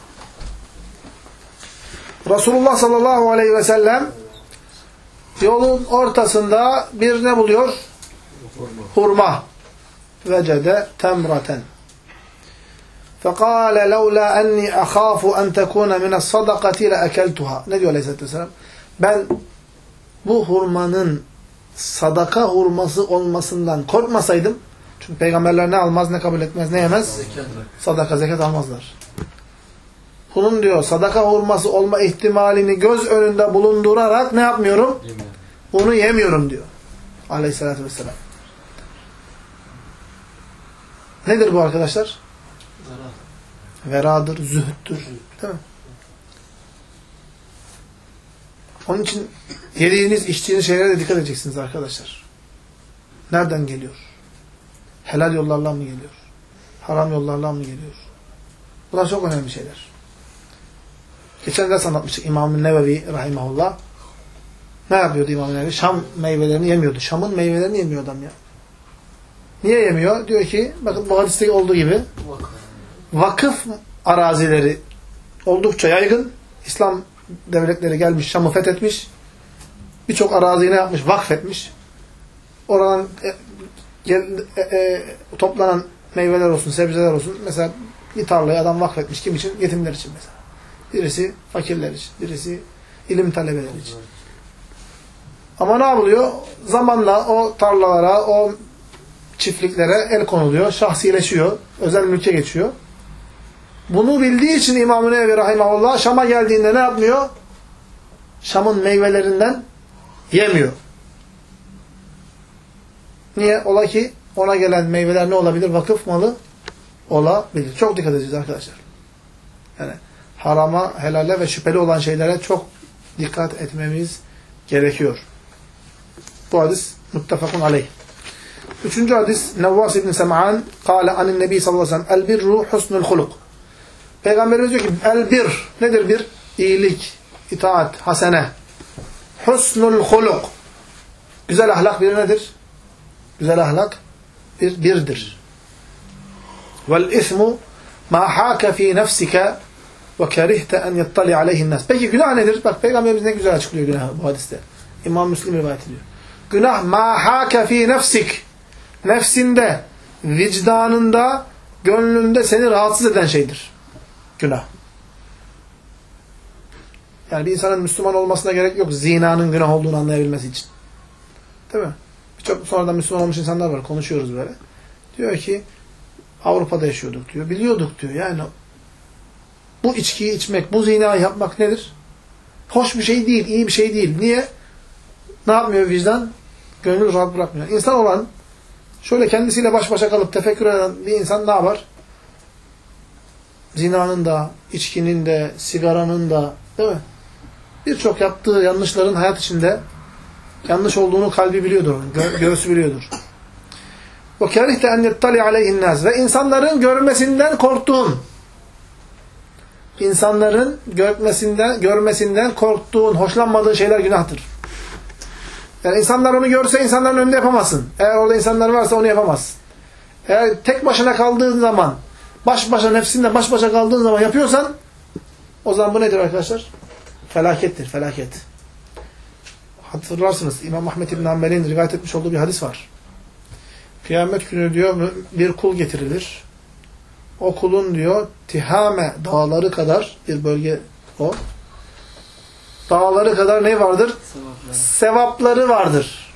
Resulullah sallallahu aleyhi ve sellem yolun ortasında bir ne buluyor? Hurma. Vecede temraten. فَقَالَ لَوْلَا أَنِّي أَخَافُ أَنْ تَكُونَ مِنَ الصَّدَقَةِ لَأَكَلْتُهَا. Ne diyor Aleyhisselatü Vesselam? Ben bu hurmanın sadaka hurması olmasından korkmasaydım, çünkü peygamberler ne almaz, ne kabul etmez, ne yemez? Sadaka, zekat almazlar. Bunun diyor sadaka hurması olma ihtimalini göz önünde bulundurarak ne yapmıyorum? Bunu yemiyorum diyor. Aleyhisselatü Vesselam. Nedir bu arkadaşlar? Veradır, zühttür. Değil mi? Onun için yediğiniz, içtiğiniz şeylere de dikkat edeceksiniz arkadaşlar. Nereden geliyor? Helal yollarla mı geliyor? Haram yollarla mı geliyor? Bunlar çok önemli şeyler. Geçen ders anlatmıştık İmam-ı Nevevi rahimahullah. Ne yapıyordu İmam-ı Nevevi? Şam meyvelerini yemiyordu. Şam'ın meyvelerini yemiyor adam ya. Niye yemiyor? Diyor ki, bakın bu hadiste olduğu gibi vakıf arazileri oldukça yaygın. İslam devletleri gelmiş, Şam'ı fethetmiş. Birçok araziyi ne yapmış? Vakfetmiş. Oradan toplanan meyveler olsun, sebzeler olsun. Mesela bir tarlayı adam vakfetmiş. Kim için? Yetimler için mesela. Birisi fakirler için, birisi ilim talebeleri için. Ama ne yapılıyor? Zamanla o tarlalara, o çiftliklere el konuluyor, şahsileşiyor, özel mülke geçiyor. Bunu bildiği için İmam-ı Nevevi rahimahullah Şam'a geldiğinde ne yapmıyor? Şam'ın meyvelerinden yemiyor. Niye? Ola ki ona gelen meyveler ne olabilir? Vakıf malı olabilir. Çok dikkat edeceğiz arkadaşlar. Yani harama, helale ve şüpheli olan şeylere çok dikkat etmemiz gerekiyor. Bu hadis muttefakun aleyh. Üçüncü hadis Nevvas ibn Sem'an kâle anin nebi sallallahu aleyhi ve sellem el-birru husnul huluk. Peygamberimiz diyor ki el-bir nedir bir? İyilik, itaat, hasene. Husnul huluk. Güzel ahlak bir nedir? Güzel ahlak bir birdir. Vel-ismu ma hâke fî nefsike ve kerihte en yettali aleyhinnâs. Peki günah nedir? Bak Peygamberimiz ne güzel açıklıyor günahı bu hadiste. İmam Müslim rivayet ediyor. Günah ma hâke fî nefsik. Nefsinde, vicdanında, gönlünde seni rahatsız eden şeydir. Günah. Yani bir insanın Müslüman olmasına gerek yok zinanın günah olduğunu anlayabilmesi için. Değil mi? Birçok sonradan Müslüman olmuş insanlar var. Konuşuyoruz böyle. Diyor ki Avrupa'da yaşıyorduk diyor. Biliyorduk diyor. Yani bu içkiyi içmek, bu zinayı yapmak nedir? Hoş bir şey değil, iyi bir şey değil. Niye? Ne yapmıyor vicdan? Gönül rahat bırakmıyor. İnsan olan şöyle kendisiyle baş başa kalıp tefekkür eden bir insan ne yapar? Zinanın da, içkinin de, sigaranın da, değil mi? Birçok yaptığı yanlışların hayat içinde yanlış olduğunu kalbi biliyordur, göğsü biliyordur. وَكَرِهْتَ اَنْ يَتَّلِعَ عَلَيْهِ النَّاسِ Ve insanların görmesinden korktuğun, insanların görmesinden korktuğun, hoşlanmadığın şeyler günahtır. Yani insanlar onu görse insanların önünde yapamazsın. Eğer orada insanlar varsa onu yapamazsın. Eğer tek başına kaldığın zaman, baş başa nefsinle baş başa kaldığın zaman yapıyorsan, o zaman bu nedir arkadaşlar? Felakettir, felaket. Hatırlarsınız İmam Ahmed İbn Hanbel'in rivayet etmiş olduğu bir hadis var. Kıyamet günü diyor bir kul getirilir. O kulun diyor Tihame dağları kadar bir bölge o. Dağları kadar ne vardır? Sevapları vardır.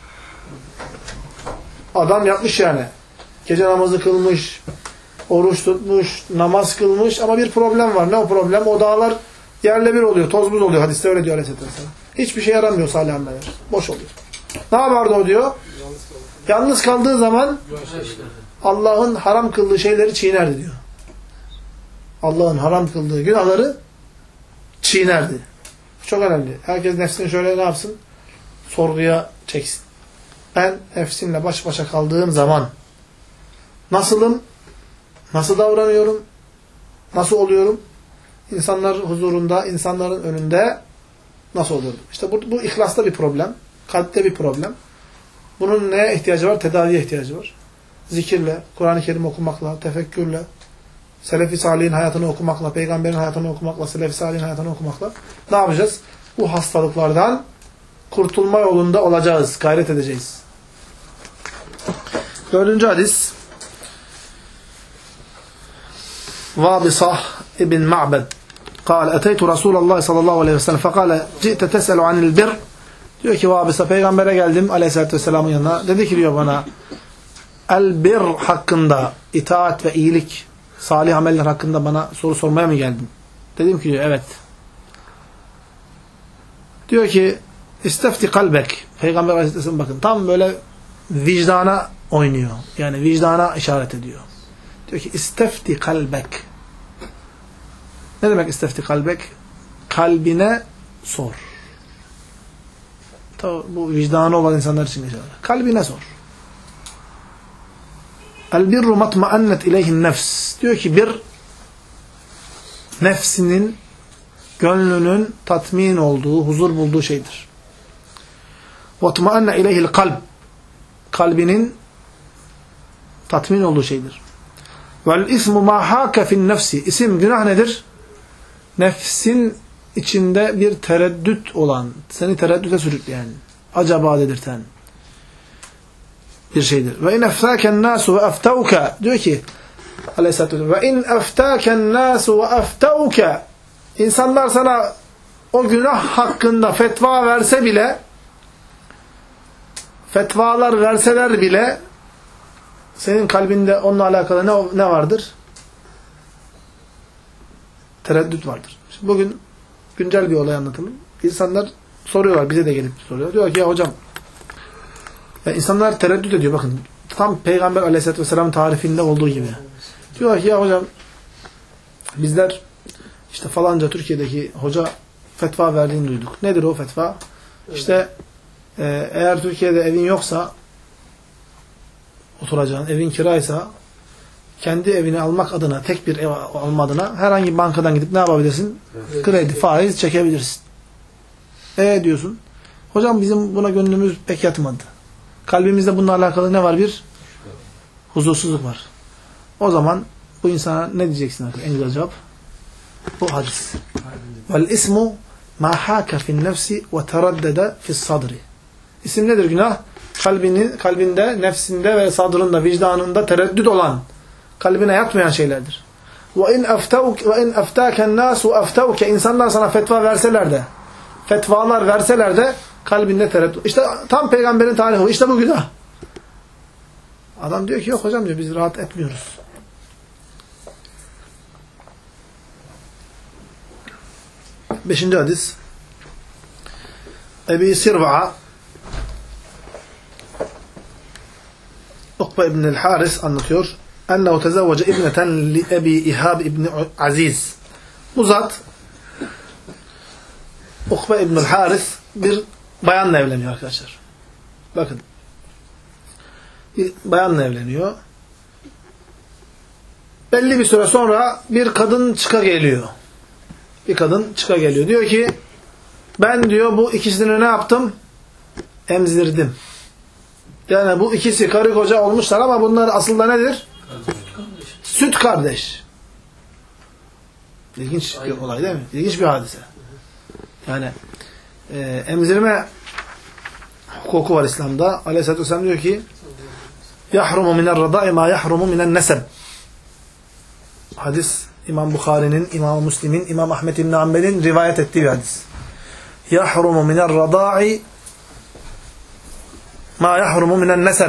Adam yapmış yani. Gece namazı kılmış, oruç tutmuş, namaz kılmış ama bir problem var. Ne o problem? O dağlar yerle bir oluyor, toz buz oluyor. Hadiste öyle diyor Aleyhisselatü Vesselam. Hiçbir şey yaramıyor salih ameller. Boş oluyor. Ne yapardı o diyor? Yalnız kaldığı zaman Allah'ın haram kıldığı şeyleri çiğnerdi diyor. Allah'ın haram kıldığı günahları çiğnerdi. Çok önemli. Herkes nefsini şöyle ne yapsın? Sorguya çeksin. Ben nefsimle baş başa kaldığım zaman nasılım? Nasıl davranıyorum? Nasıl oluyorum? insanlar huzurunda, insanların önünde nasıl olurdu? İşte bu ihlasta bir problem. Kalpte bir problem. Bunun neye ihtiyacı var? Tedaviye ihtiyacı var. Zikirle, Kur'an-ı Kerim okumakla, tefekkürle, Selefi Salih'in hayatını okumakla, Peygamberin hayatını okumakla, Selefi Salih'in hayatını okumakla ne yapacağız? Bu hastalıklardan kurtulma yolunda olacağız, gayret edeceğiz. 4. hadis Vabisah ibn Ma'bad قال أتيت رسول الله صلى الله عليه وسلم فقال جئت تسأل عن البر. Diyor ki Vabisa peygambere geldim aleyhissalatü vesselamın yanına. Dedi ki diyor bana el-bir hakkında, itaat ve iyilik, salih ameller hakkında bana soru sormaya mı geldin? Dedim ki diyor evet. Diyor ki istefti kalbek. Peygamber aleyhisselam bakın tam böyle vicdana oynuyor. Yani vicdana işaret ediyor. Diyor ki istefti kalbek. Ne demek istefti kalbek? Kalbine sor. Tabi bu vicdanı olan insanlar için geçerli. Kalbine sor. El birru matma'annet ileyhin nefs. Diyor ki bir nefsinin, gönlünün tatmin olduğu, huzur bulduğu şeydir. وَاتْمَأَنَّ اِلَيْهِ الْقَلْبِ Kalbinin tatmin olduğu şeydir. وَالْاِثْمُ مَا حَاكَ فِي النَّفْسِ İsim, günah nedir? Nefsin içinde bir tereddüt olan, seni tereddüte sürükleyen, acaba dedirten bir şeydir. وَاِنْ اَفْتَاكَ النَّاسُ وَاَفْتَوْكَ Diyor ki Aleyhisselatü Vesselam وَاِنْ اَفْتَاكَ النَّاسُ وَاَفْتَوْكَ İnsanlar sana o günah hakkında fetva verse bile, fetvalar verseler bile senin kalbinde onunla alakalı ne vardır? Tereddüt vardır. Şimdi bugün güncel bir olay anlatalım. İnsanlar soruyorlar, bize de gelip soruyor. Diyor ki ya hocam, ya insanlar tereddüt ediyor bakın. Tam Peygamber Aleyhisselatü Vesselam'ın tarifinde olduğu gibi. Diyor ki ya hocam bizler işte falanca Türkiye'deki hoca fetva verdiğini duyduk. Nedir o fetva? İşte eğer Türkiye'de evin yoksa oturacağın, evin kiraysa kendi evini almak adına, tek bir ev alma adına herhangi bir bankadan gidip ne yapabilirsin? Kredi, faiz çekebilirsin. Diyorsun. Hocam bizim buna gönlümüz pek yatmadı. Kalbimizde bununla alakalı ne var? Bir huzursuzluk var. O zaman bu insana ne diyeceksin artık? En güzel cevap bu hadis. Vel ismu ma haka fi'n nefsi ve teraddede fi's sadri. İsim nedir günah? Kalbinde, nefsinde ve sadrında, vicdanında tereddüt olan, kalbine yatmayan şeylerdir. Ve in aftâken nâsu aftâuke İnsanlar sana fetva verseler de, fetvalar verseler de kalbinde tereddüt. İşte tam peygamberin tarihi. İşte bu günah. Adam diyor ki yok hocam diyor biz rahat etmiyoruz. Beşinci hadis. Ebi Sirva'a Ukbe İbn-i Haris anlatıyor. Ennehu tezevvece ibneten li Ebi İhab İbn-i Aziz. Bu zat Ukbe İbn-i Haris bir bayanla evleniyor arkadaşlar. Bakın. Bir bayanla evleniyor. Belli bir süre sonra bir kadın çıka geliyor. Bir kadın çıka geliyor. Diyor ki ben diyor bu ikisini ne yaptım? Emzirdim. Yani bu ikisi karı koca olmuşlar ama bunlar aslında nedir? Süt kardeş. İlginç bir olay değil mi? İlginç bir hadise. Yani emzirme hukuku var İslam'da. Aleyhisselatü Vesselam diyor ki yahrumu minel radai ma yahrumu minen neseb. Hadis İmam Bukhari'nin, İmam Müslim'in, İmam Ahmed İbn Hanbel'in rivayet ettiği bir hadis. Yahrumu minel radai ma yahrumu minen neseb.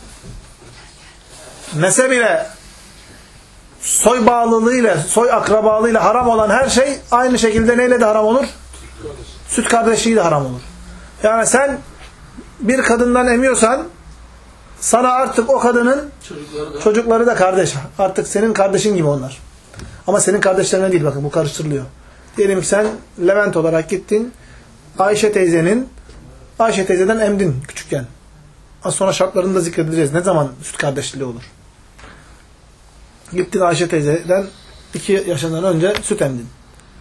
Neseb ile soy bağlılığıyla, soy akrabalığıyla haram olan her şey aynı şekilde neyle de haram olur? Süt kardeşliği de haram olur. Yani sen bir kadından emiyorsan sana artık o kadının çocukları da kardeş. Artık senin kardeşin gibi onlar. Ama senin kardeşlerine değil bakın bu karıştırılıyor. Diyelim ki sen Levent olarak gittin Ayşe teyzeden emdin küçükken. Az sonra şartlarını da zikredeceğiz. Ne zaman süt kardeşliği olur? Gittin Ayşe teyzeden 2 yaşından önce süt emdin.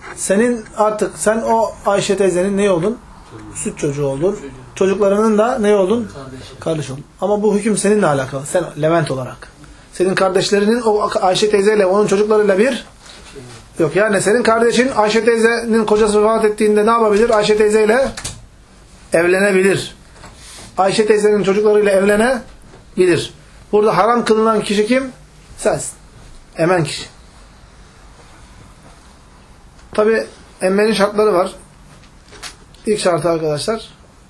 Senin artık sen o Ayşe teyzenin ne oldun? Süt çocuğu oldun. Çocuklarının da ne oldun? Kardeş oldun. Ama bu hüküm seninle alakalı. Sen Levent olarak. Senin kardeşlerinin o Ayşe teyzeyle onun çocuklarıyla bir yok. Yani senin kardeşin Ayşe teyzenin kocası vefat ettiğinde ne yapabilir? Ayşe teyzeyle evlenebilir. Ayşe teyzenin çocuklarıyla evlenebilir. Burada haram kılınan kişi kim? Sensin. Emen kişi. Tabi emmenin şartları var. İlk şartı arkadaşlar,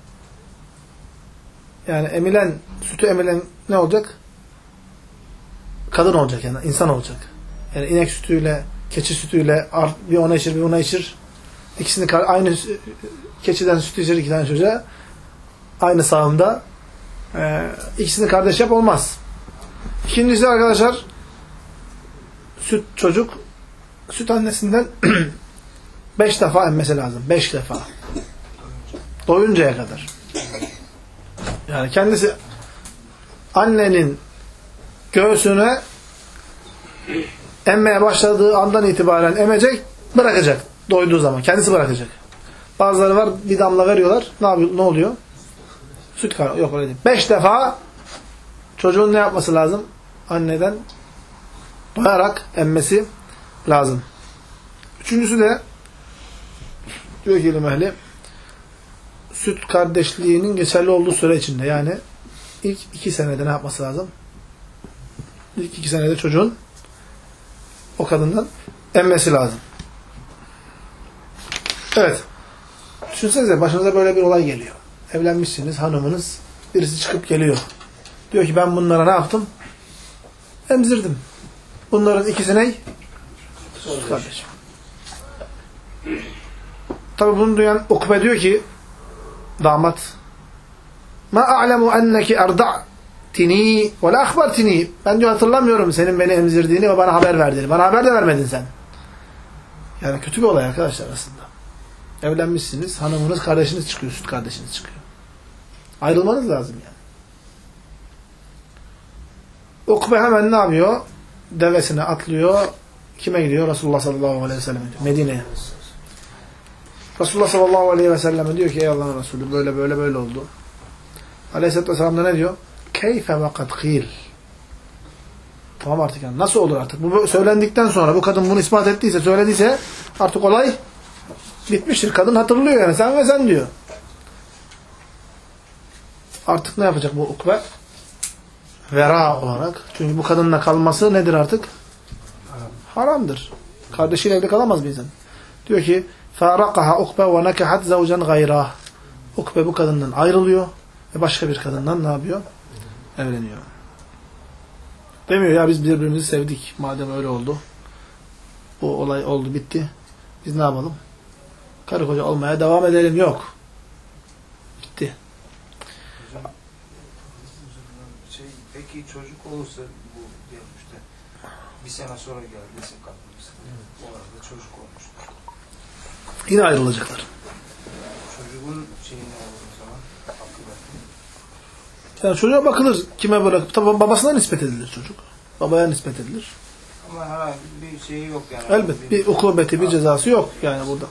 yani emilen, sütü emilen ne olacak? Kadın olacak yani, insan olacak. Yani inek sütüyle, keçi sütüyle bir ona içir, bir ona içir. İkisini aynı keçiden süt içir iki tane çocuğa. Aynı sağımda. İkisini kardeş yap olmaz. İkincisi arkadaşlar, süt çocuk, süt annesinden 5 defa emmesi lazım. 5 defa. Doyuncaya kadar. Yani kendisi annenin göğsüne emmeye başladığı andan itibaren emecek, bırakacak. Doyduğu zaman. Kendisi bırakacak. Bazıları var, bir damla veriyorlar. Ne yapıyor? Ne oluyor? Süt kar. Yok öyle değil. 5 defa çocuğun ne yapması lazım? Anneden doyarak emmesi lazım. Üçüncüsü de diyor ki ilim ehli, süt kardeşliğinin geçerli olduğu süre içinde, yani ilk 2 senede ne yapması lazım? İlk 2 senede çocuğun o kadından emmesi lazım. Evet. Düşünsenize, başınıza böyle bir olay geliyor. Evlenmişsiniz, hanımınız, birisi çıkıp geliyor. Diyor ki ben bunlara ne yaptım? Emzirdim. Bunların ikisi ne? Süt kardeşim. Tabi bunu duyan Ukbe diyor ki, damat, ma a'lemu enneki erda'tini ve la akhbartini. Ben diyor hatırlamıyorum senin beni emzirdiğini ve bana haber verdiğini. Bana haber de vermedin sen. Yani kötü bir olay arkadaşlar aslında. Evlenmişsiniz, hanımınız, kardeşiniz çıkıyor, süt kardeşiniz çıkıyor. Ayrılmanız lazım yani. Ukbe hemen ne yapıyor? Devesine atlıyor. Kime gidiyor? Resulullah sallallahu aleyhi ve sellem diyor. Medine'ye. Resulullah sallallahu aleyhi ve sellem diyor ki ey Allah'ın Resulü böyle böyle böyle oldu. Aleyhisselatü vesselam da ne diyor? Keyfe ve kad kîl. Tamam artık yani. Nasıl olur artık? Bu söylendikten sonra, bu kadın bunu ispat ettiyse, söylediyse artık olay bitmiştir. Kadın hatırlıyor yani. Sen ve sen diyor. Artık ne yapacak bu Ukbe? Vera olarak. Çünkü bu kadınla kalması nedir artık? Haramdır. Kardeşiyle evde kalamaz bir insan. Diyor ki فَارَقَهَا Ukbe وَنَكَحَتْ زَوْجًا غَيْرَهِ. Ukbe bu kadından ayrılıyor ve başka bir kadından ne yapıyor? Evleniyor. Demiyor ya biz birbirimizi sevdik. Madem öyle oldu. Bu olay oldu, bitti. Biz ne yapalım? Karı koca olmaya devam edelim. Yok. Bitti. Peki çocuk olursa bu diyelim işte bir sene sonra geldi, isim katmışsın. O arada çocuk olmuş. Yine ayrılacaklar. Çocuğun şeyi ne olur o zaman? Akıbeti. Yani çocuğa bakılır. Kime bırakıp, tabi babasına nispet edilir çocuk. Babaya nispet edilir. Ama herhangi bir şeyi yok yani. Elbet. Bir ukubeti, bir cezası yok yani burada.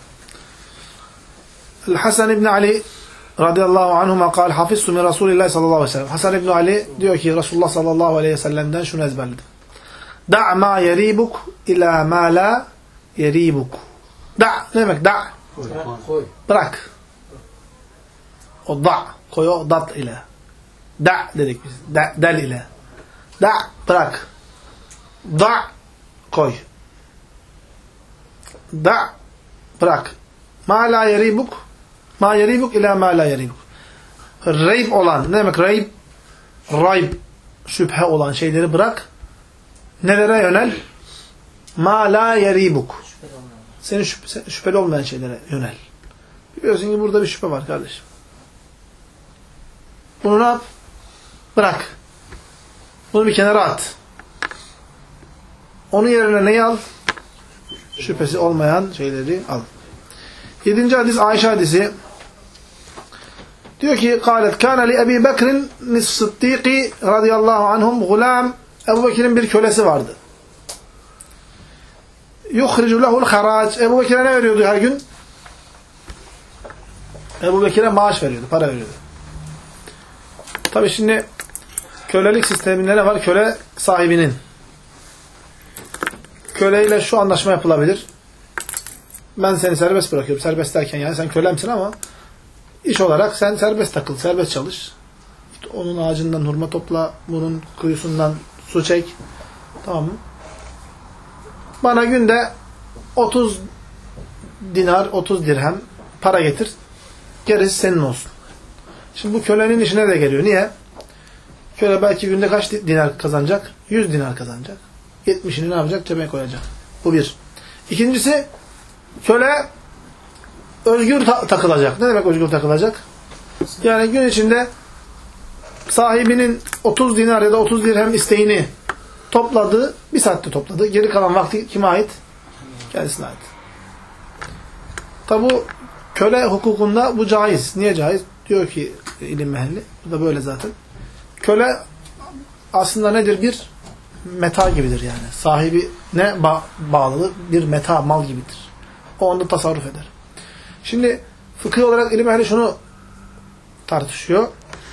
Hasan İbni Ali radıyallahu anhuma kal hafiztu min Resulillah sallallahu aleyhi ve sellem. Hasan İbni Ali diyor ki Resulullah sallallahu aleyhi ve sellem'den şunu ezberledim. Da' ma yeribuk ila ma la yeribuk. Da' ne demek? Da' Koy. bırak. O da' koy, o dat ile. Da' dedik biz. Del ile. Da' bırak. Da' koy. Da' bırak. Ma la yeribuk. Ma yeribuk ila ma la yeribuk. Reyb olan, ne demek reyb? Rayb, şüphe olan şeyleri bırak. Nelere yönel? Ma la yeribuk. Senin şüpheli olmayan şeylere yönel. Biliyorsun ki burada bir şüphe var kardeşim. Bunu ne yap? Bırak. Bunu bir kenara at. Onun yerine neyi al? Şüphesi olmayan şeyleri al. 7. hadis Ayşe hadisi. Diyor ki قالت كان لأبي بكر الصديق radıyallahu anhum gulam. Ebu Bekir'in bir kölesi vardı. yukhricu lehul harac. Ebu Bekir'e ne veriyordu her gün? Ebu Bekir'e maaş veriyordu, para veriyordu. Tabii şimdi kölelik sisteminde ne var? Köle sahibinin. Köleyle şu anlaşma yapılabilir. Ben seni serbest bırakıyorum. Serbest derken yani sen kölemsin ama iş olarak sen serbest takıl, serbest çalış. İşte onun ağacından hurma topla, bunun kuyusundan su çek. Tamam mı? Bana günde 30 dinar, 30 dirhem para getir. Gerisi senin olsun. Şimdi bu kölenin işine de geliyor. Niye? Köle belki günde kaç dinar kazanacak? 100 dinar kazanacak. 70'ini ne yapacak? Cebine koyacak. Bu bir. İkincisi, köle özgür takılacak. Ne demek özgür takılacak? Yani gün içinde sahibinin 30 dinar ya da 30 dirhem isteğini topladı, bir saatte topladı. Geri kalan vakti kime ait? Kendisine ait. Tabi bu köle hukukunda bu caiz. Niye caiz? Diyor ki ilim ehli. Bu da böyle zaten. Köle aslında nedir? Bir meta gibidir yani. Sahibine bağlı bir meta, mal gibidir. O onda tasarruf eder. Şimdi fıkıh olarak ilim ehli şunu tartışıyor.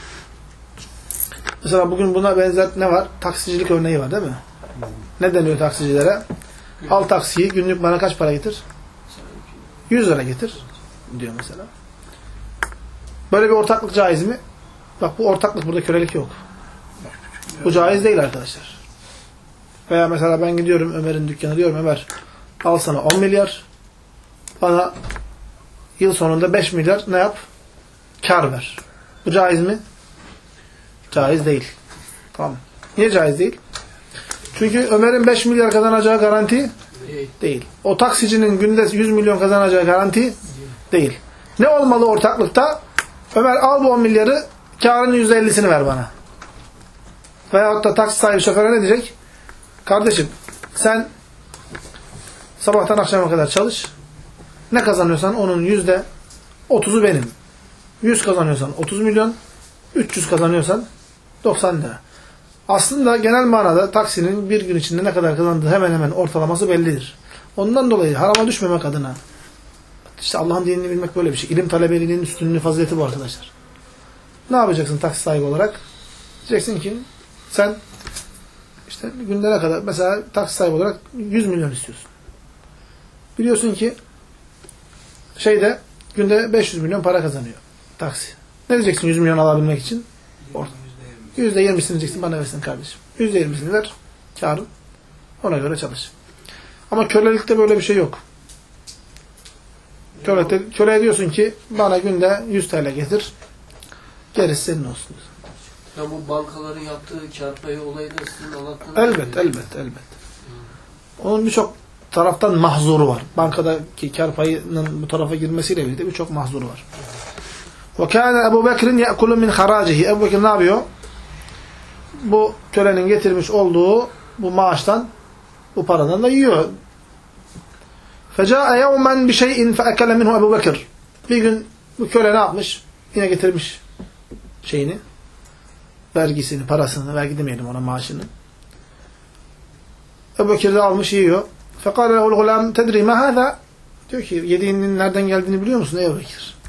Mesela bugün buna benzer ne var? Taksicilik örneği var değil mi? Ne deniyor taksicilere? Al taksiyi, günlük bana kaç para getir? 100 lira getir diyor mesela. Böyle bir ortaklık caiz mi? Bak bu ortaklık, burada kölelik yok. Bu caiz değil arkadaşlar. Veya mesela ben gidiyorum Ömer'in dükkanına, diyorum Ömer al sana 10 milyar bana yıl sonunda 5 milyar ne yap? Kar ver. Bu caiz mi? Caiz değil. Tamam. Niye caiz değil? Çünkü Ömer'in 5 milyar kazanacağı garanti değil. O taksicinin günde 100 milyon kazanacağı garanti değil. Ne olmalı ortaklıkta? Ömer al bu 10 milyarı, karının %50'sini ver bana. Veyahut da taksi sahibi şoföre ne diyecek? Kardeşim sen sabahtan akşama kadar çalış. Ne kazanıyorsan onun %30'u benim. 100 kazanıyorsan 30 milyon, 300 kazanıyorsan 90 lira. Aslında genel manada taksinin bir gün içinde ne kadar kazandığı hemen hemen ortalaması bellidir. Ondan dolayı harama düşmemek adına, işte Allah'ın dinini bilmek böyle bir şey. İlim talebeliğinin üstünlüğü, fazileti bu arkadaşlar. Ne yapacaksın taksi sahibi olarak? Diyeceksin ki sen işte günde ne kadar, mesela taksi sahibi olarak 100 milyon istiyorsun. Biliyorsun ki günde 500 milyon para kazanıyor taksi. Ne diyeceksin 100 milyon alabilmek için? %20'sini diyeceksin, bana versin kardeşim. %20'sini ver, kârın. Ona göre çalış. Ama kölelikte böyle bir şey yok. Köleye diyorsun ki bana günde 100 TL getir. Gerisi senin olsun. Ya bu bankaların yaptığı kâr payı olayı da sizin anlattığınız Elbet. Onun birçok taraftan mahzuru var. Bankadaki kâr payının bu tarafa girmesiyle birlikte birçok mahzuru var. وَكَانَ Ebu Bekir'in يَأْكُلُ مِنْ خَرَاجِهِ. Ebu Bekir ne yapıyor? Bu kölenin getirmiş olduğu bu maaştan, bu paradan da yiyor. فَجَاءَ يَوْمًا بِشَيْءٍ فَأَكَلَ مِنْهُ Ebu Bekir. Bir gün bu köle ne yapmış? Yine getirmiş şeyini, vergisini, parasını, vergi demeyelim ona, maaşını. Ebu Bekir de almış yiyor. فَقَالَ لَهُ الْغُلَامِ تَدْرِي مَا هَذَا. Diyor ki yediğinin nereden geldiğini biliyor musun Ebu Bekir?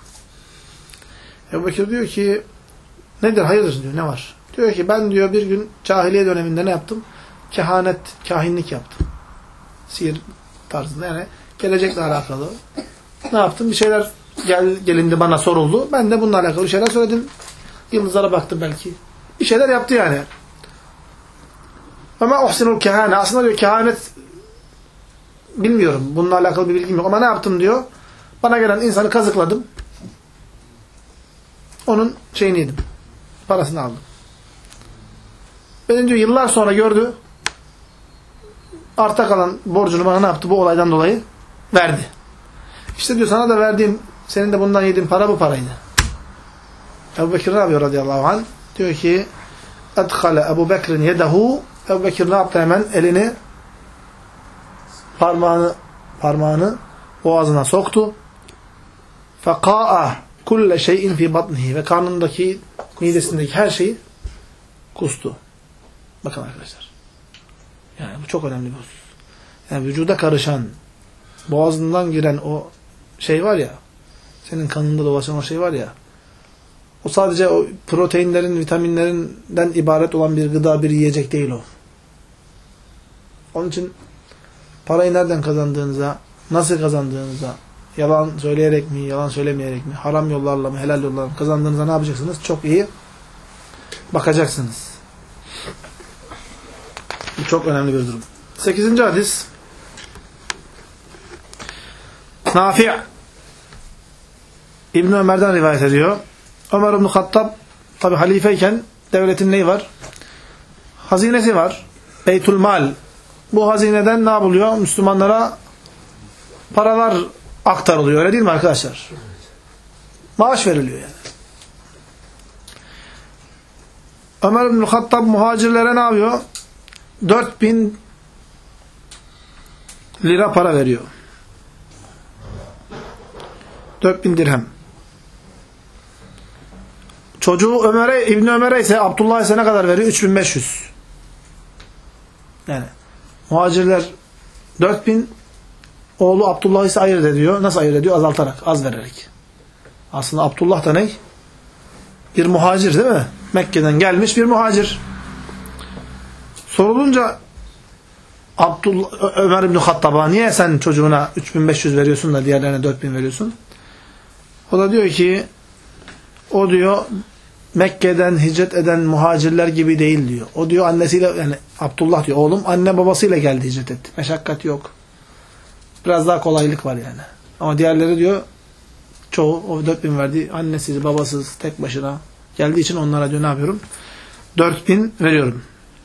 Ebu Bekir diyor ki nedir, hayırdır diyor, ne var? Diyor ki ben diyor bir gün cahiliye döneminde ne yaptım? Kahinlik yaptım. Sihir tarzında, yani gelecekle alakalı. Ne yaptım? Bir şeyler gelindi bana soruldu. Ben de bununla alakalı şeyler söyledim. Yıldızlara baktım belki. Bir şeyler yaptı yani. Ama uhsinul kehane. Aslında diyor kehanet bilmiyorum. Bununla alakalı bir bilgim yok. Ama ne yaptım diyor? Bana gelen insanı kazıkladım. Onun şeyini yedim. Parasını aldım. Beni diyor yıllar sonra gördü. Arta kalan borcunu bana ne yaptı? Bu olaydan dolayı verdi. İşte diyor sana da verdiğim, senin de bundan yediğin para bu paraydı. Ebu Bekir ne yapıyor radıyallahu anh? Diyor ki اَدْخَلَ Ebu Bekir'in yedehu. Ebu Bekir ne yaptı hemen? Elini, parmağını boğazına soktu. فَقَاءَ كُلَّ شَيْءٍ فِي بَطْنِهِ. Ve karnındaki, midesindeki her şeyi kustu. Bakın arkadaşlar. Yani bu çok önemli bir husus. Yani vücuda karışan, boğazından giren o şey var ya, senin kanında dolaşan o şey var ya, o sadece o proteinlerin, vitaminlerinden ibaret olan bir gıda, bir yiyecek değil o. Onun için parayı nereden kazandığınıza, nasıl kazandığınıza, yalan söyleyerek mi, yalan söylemeyerek mi, haram yollarla mı, helal yollarla mı kazandığınıza ne yapacaksınız? Çok iyi bakacaksınız. Bu çok önemli bir durum. 8. hadis. Nafi' İbn Ömer'den rivayet ediyor. Ömer İbn Hattab tabi halifeyken devletin neyi var? Hazinesi var. Beytül Mal. Bu hazineden ne yapılıyor? Müslümanlara paralar aktarılıyor. Öyle değil mi arkadaşlar? Maaş veriliyor yani. Ömer İbn Hattab muhacirlere ne yapıyor? 4000 lira para veriyor. 4000 dirhem. Çocuğu İbn Ömer'e ise, Abdullah ise ne kadar veriyor? 3500. Yani muhacirler 4000, oğlu Abdullah ise ayırt ediyor. Nasıl ayırt ediyor? Azaltarak, az vererek. Aslında Abdullah da ne? Bir muhacir değil mi? Mekke'den gelmiş bir muhacir. Sorulunca Ömer İbn Hattab'a niye sen çocuğuna 3500 veriyorsun da diğerlerine 4000 veriyorsun? O da diyor ki, o diyor Mekke'den hicret eden muhacirler gibi değil diyor. O diyor annesiyle, yani Abdullah diyor, oğlum anne babasıyla geldi, hicret etti. Meşakkat yok. Biraz daha kolaylık var yani. Ama diğerleri diyor, çoğu o 4000 verdi, annesiz babasız tek başına geldiği için onlara diyor ne yapıyorum? 4000 veriyorum.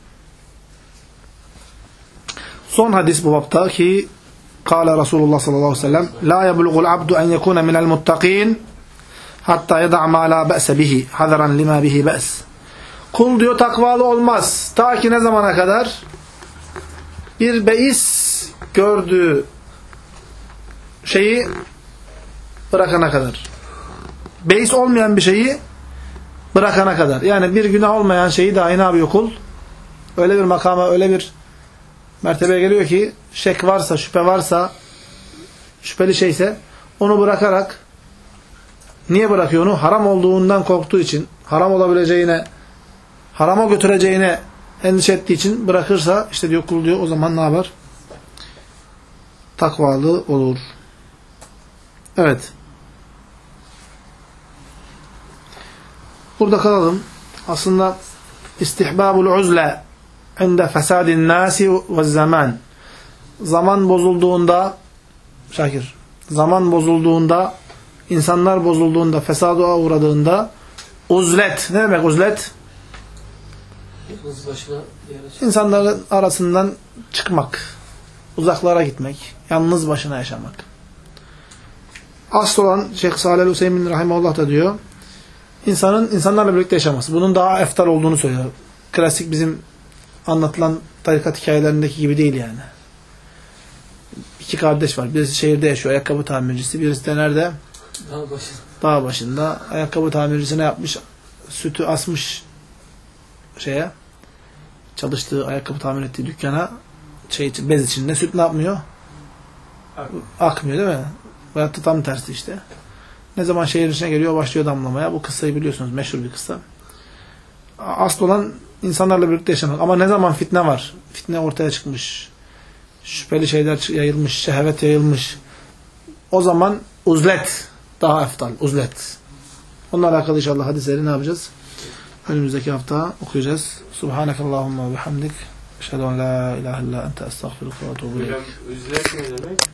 Son hadis bu bapta ki kâle Resulullah sallallahu aleyhi ve sellem lâ yeblugul abdu en yekûne minel muttakîn hatta yed'a mâ lâ be'se bihi hazaran limâ bihi be's. Kul diyor takvalı olmaz. Ta ki ne zamana kadar? Bir beis gördüğü şeyi bırakana kadar. Beis olmayan bir şeyi bırakana kadar. Yani bir günah olmayan şeyi dahi ne yapıyor kul? Öyle bir makama, öyle bir mertebeye geliyor ki şek varsa, şüphe varsa, şüpheli şeyse onu bırakarak, niye bırakıyor onu? Haram olduğundan korktuğu için, haram olabileceğine, harama götüreceğine endişe ettiği için bırakırsa, işte diyor kul diyor, o zaman ne yapar? Takvalı olur. Evet. Burada kalalım. Aslında istihbabul uzle inde fesadin nasi ve zaman. Zaman bozulduğunda, Şakir, zaman bozulduğunda, insanlar bozulduğunda, fesada uğradığında, uzlet. Ne demek uzlet? İnsanların arasından çıkmak, uzaklara gitmek, yalnız başına yaşamak. Asıl olan Şeyh Salih Hüseyin rahimahullah da diyor, insanlarla birlikte yaşaması. Bunun daha eftal olduğunu söylüyor. Klasik bizim anlatılan tarikat hikayelerindeki gibi değil yani. İki kardeş var. Birisi şehirde yaşıyor, ayakkabı tamircisi. Birisi de nerede? Dağ başında. Ayakkabı tamircisi ne yapmış? Sütü asmış şeye, çalıştığı, ayakkabı tamir ettiği dükkana, bez içinde. Süt ne yapmıyor? Akmıyor değil mi? Veyahut da tam tersi işte. Ne zaman şehir içine geliyor, başlıyor damlamaya. Bu kıssayı biliyorsunuz. Meşhur bir kıssa. Asıl olan insanlarla birlikte yaşamak. Ama ne zaman fitne var? Fitne ortaya çıkmış. Şüpheli şeyler yayılmış. Şehvet yayılmış. O zaman uzlet daha eftal. Uzlet. Onunla alakalı inşallah hadisleri ne yapacağız? Önümüzdeki hafta okuyacağız. Subhanakallahumma ve bihamdik. Eşhedü en la ilahe illa ente estağfiruke ve etûbü ileyk. Üzlet ne demek?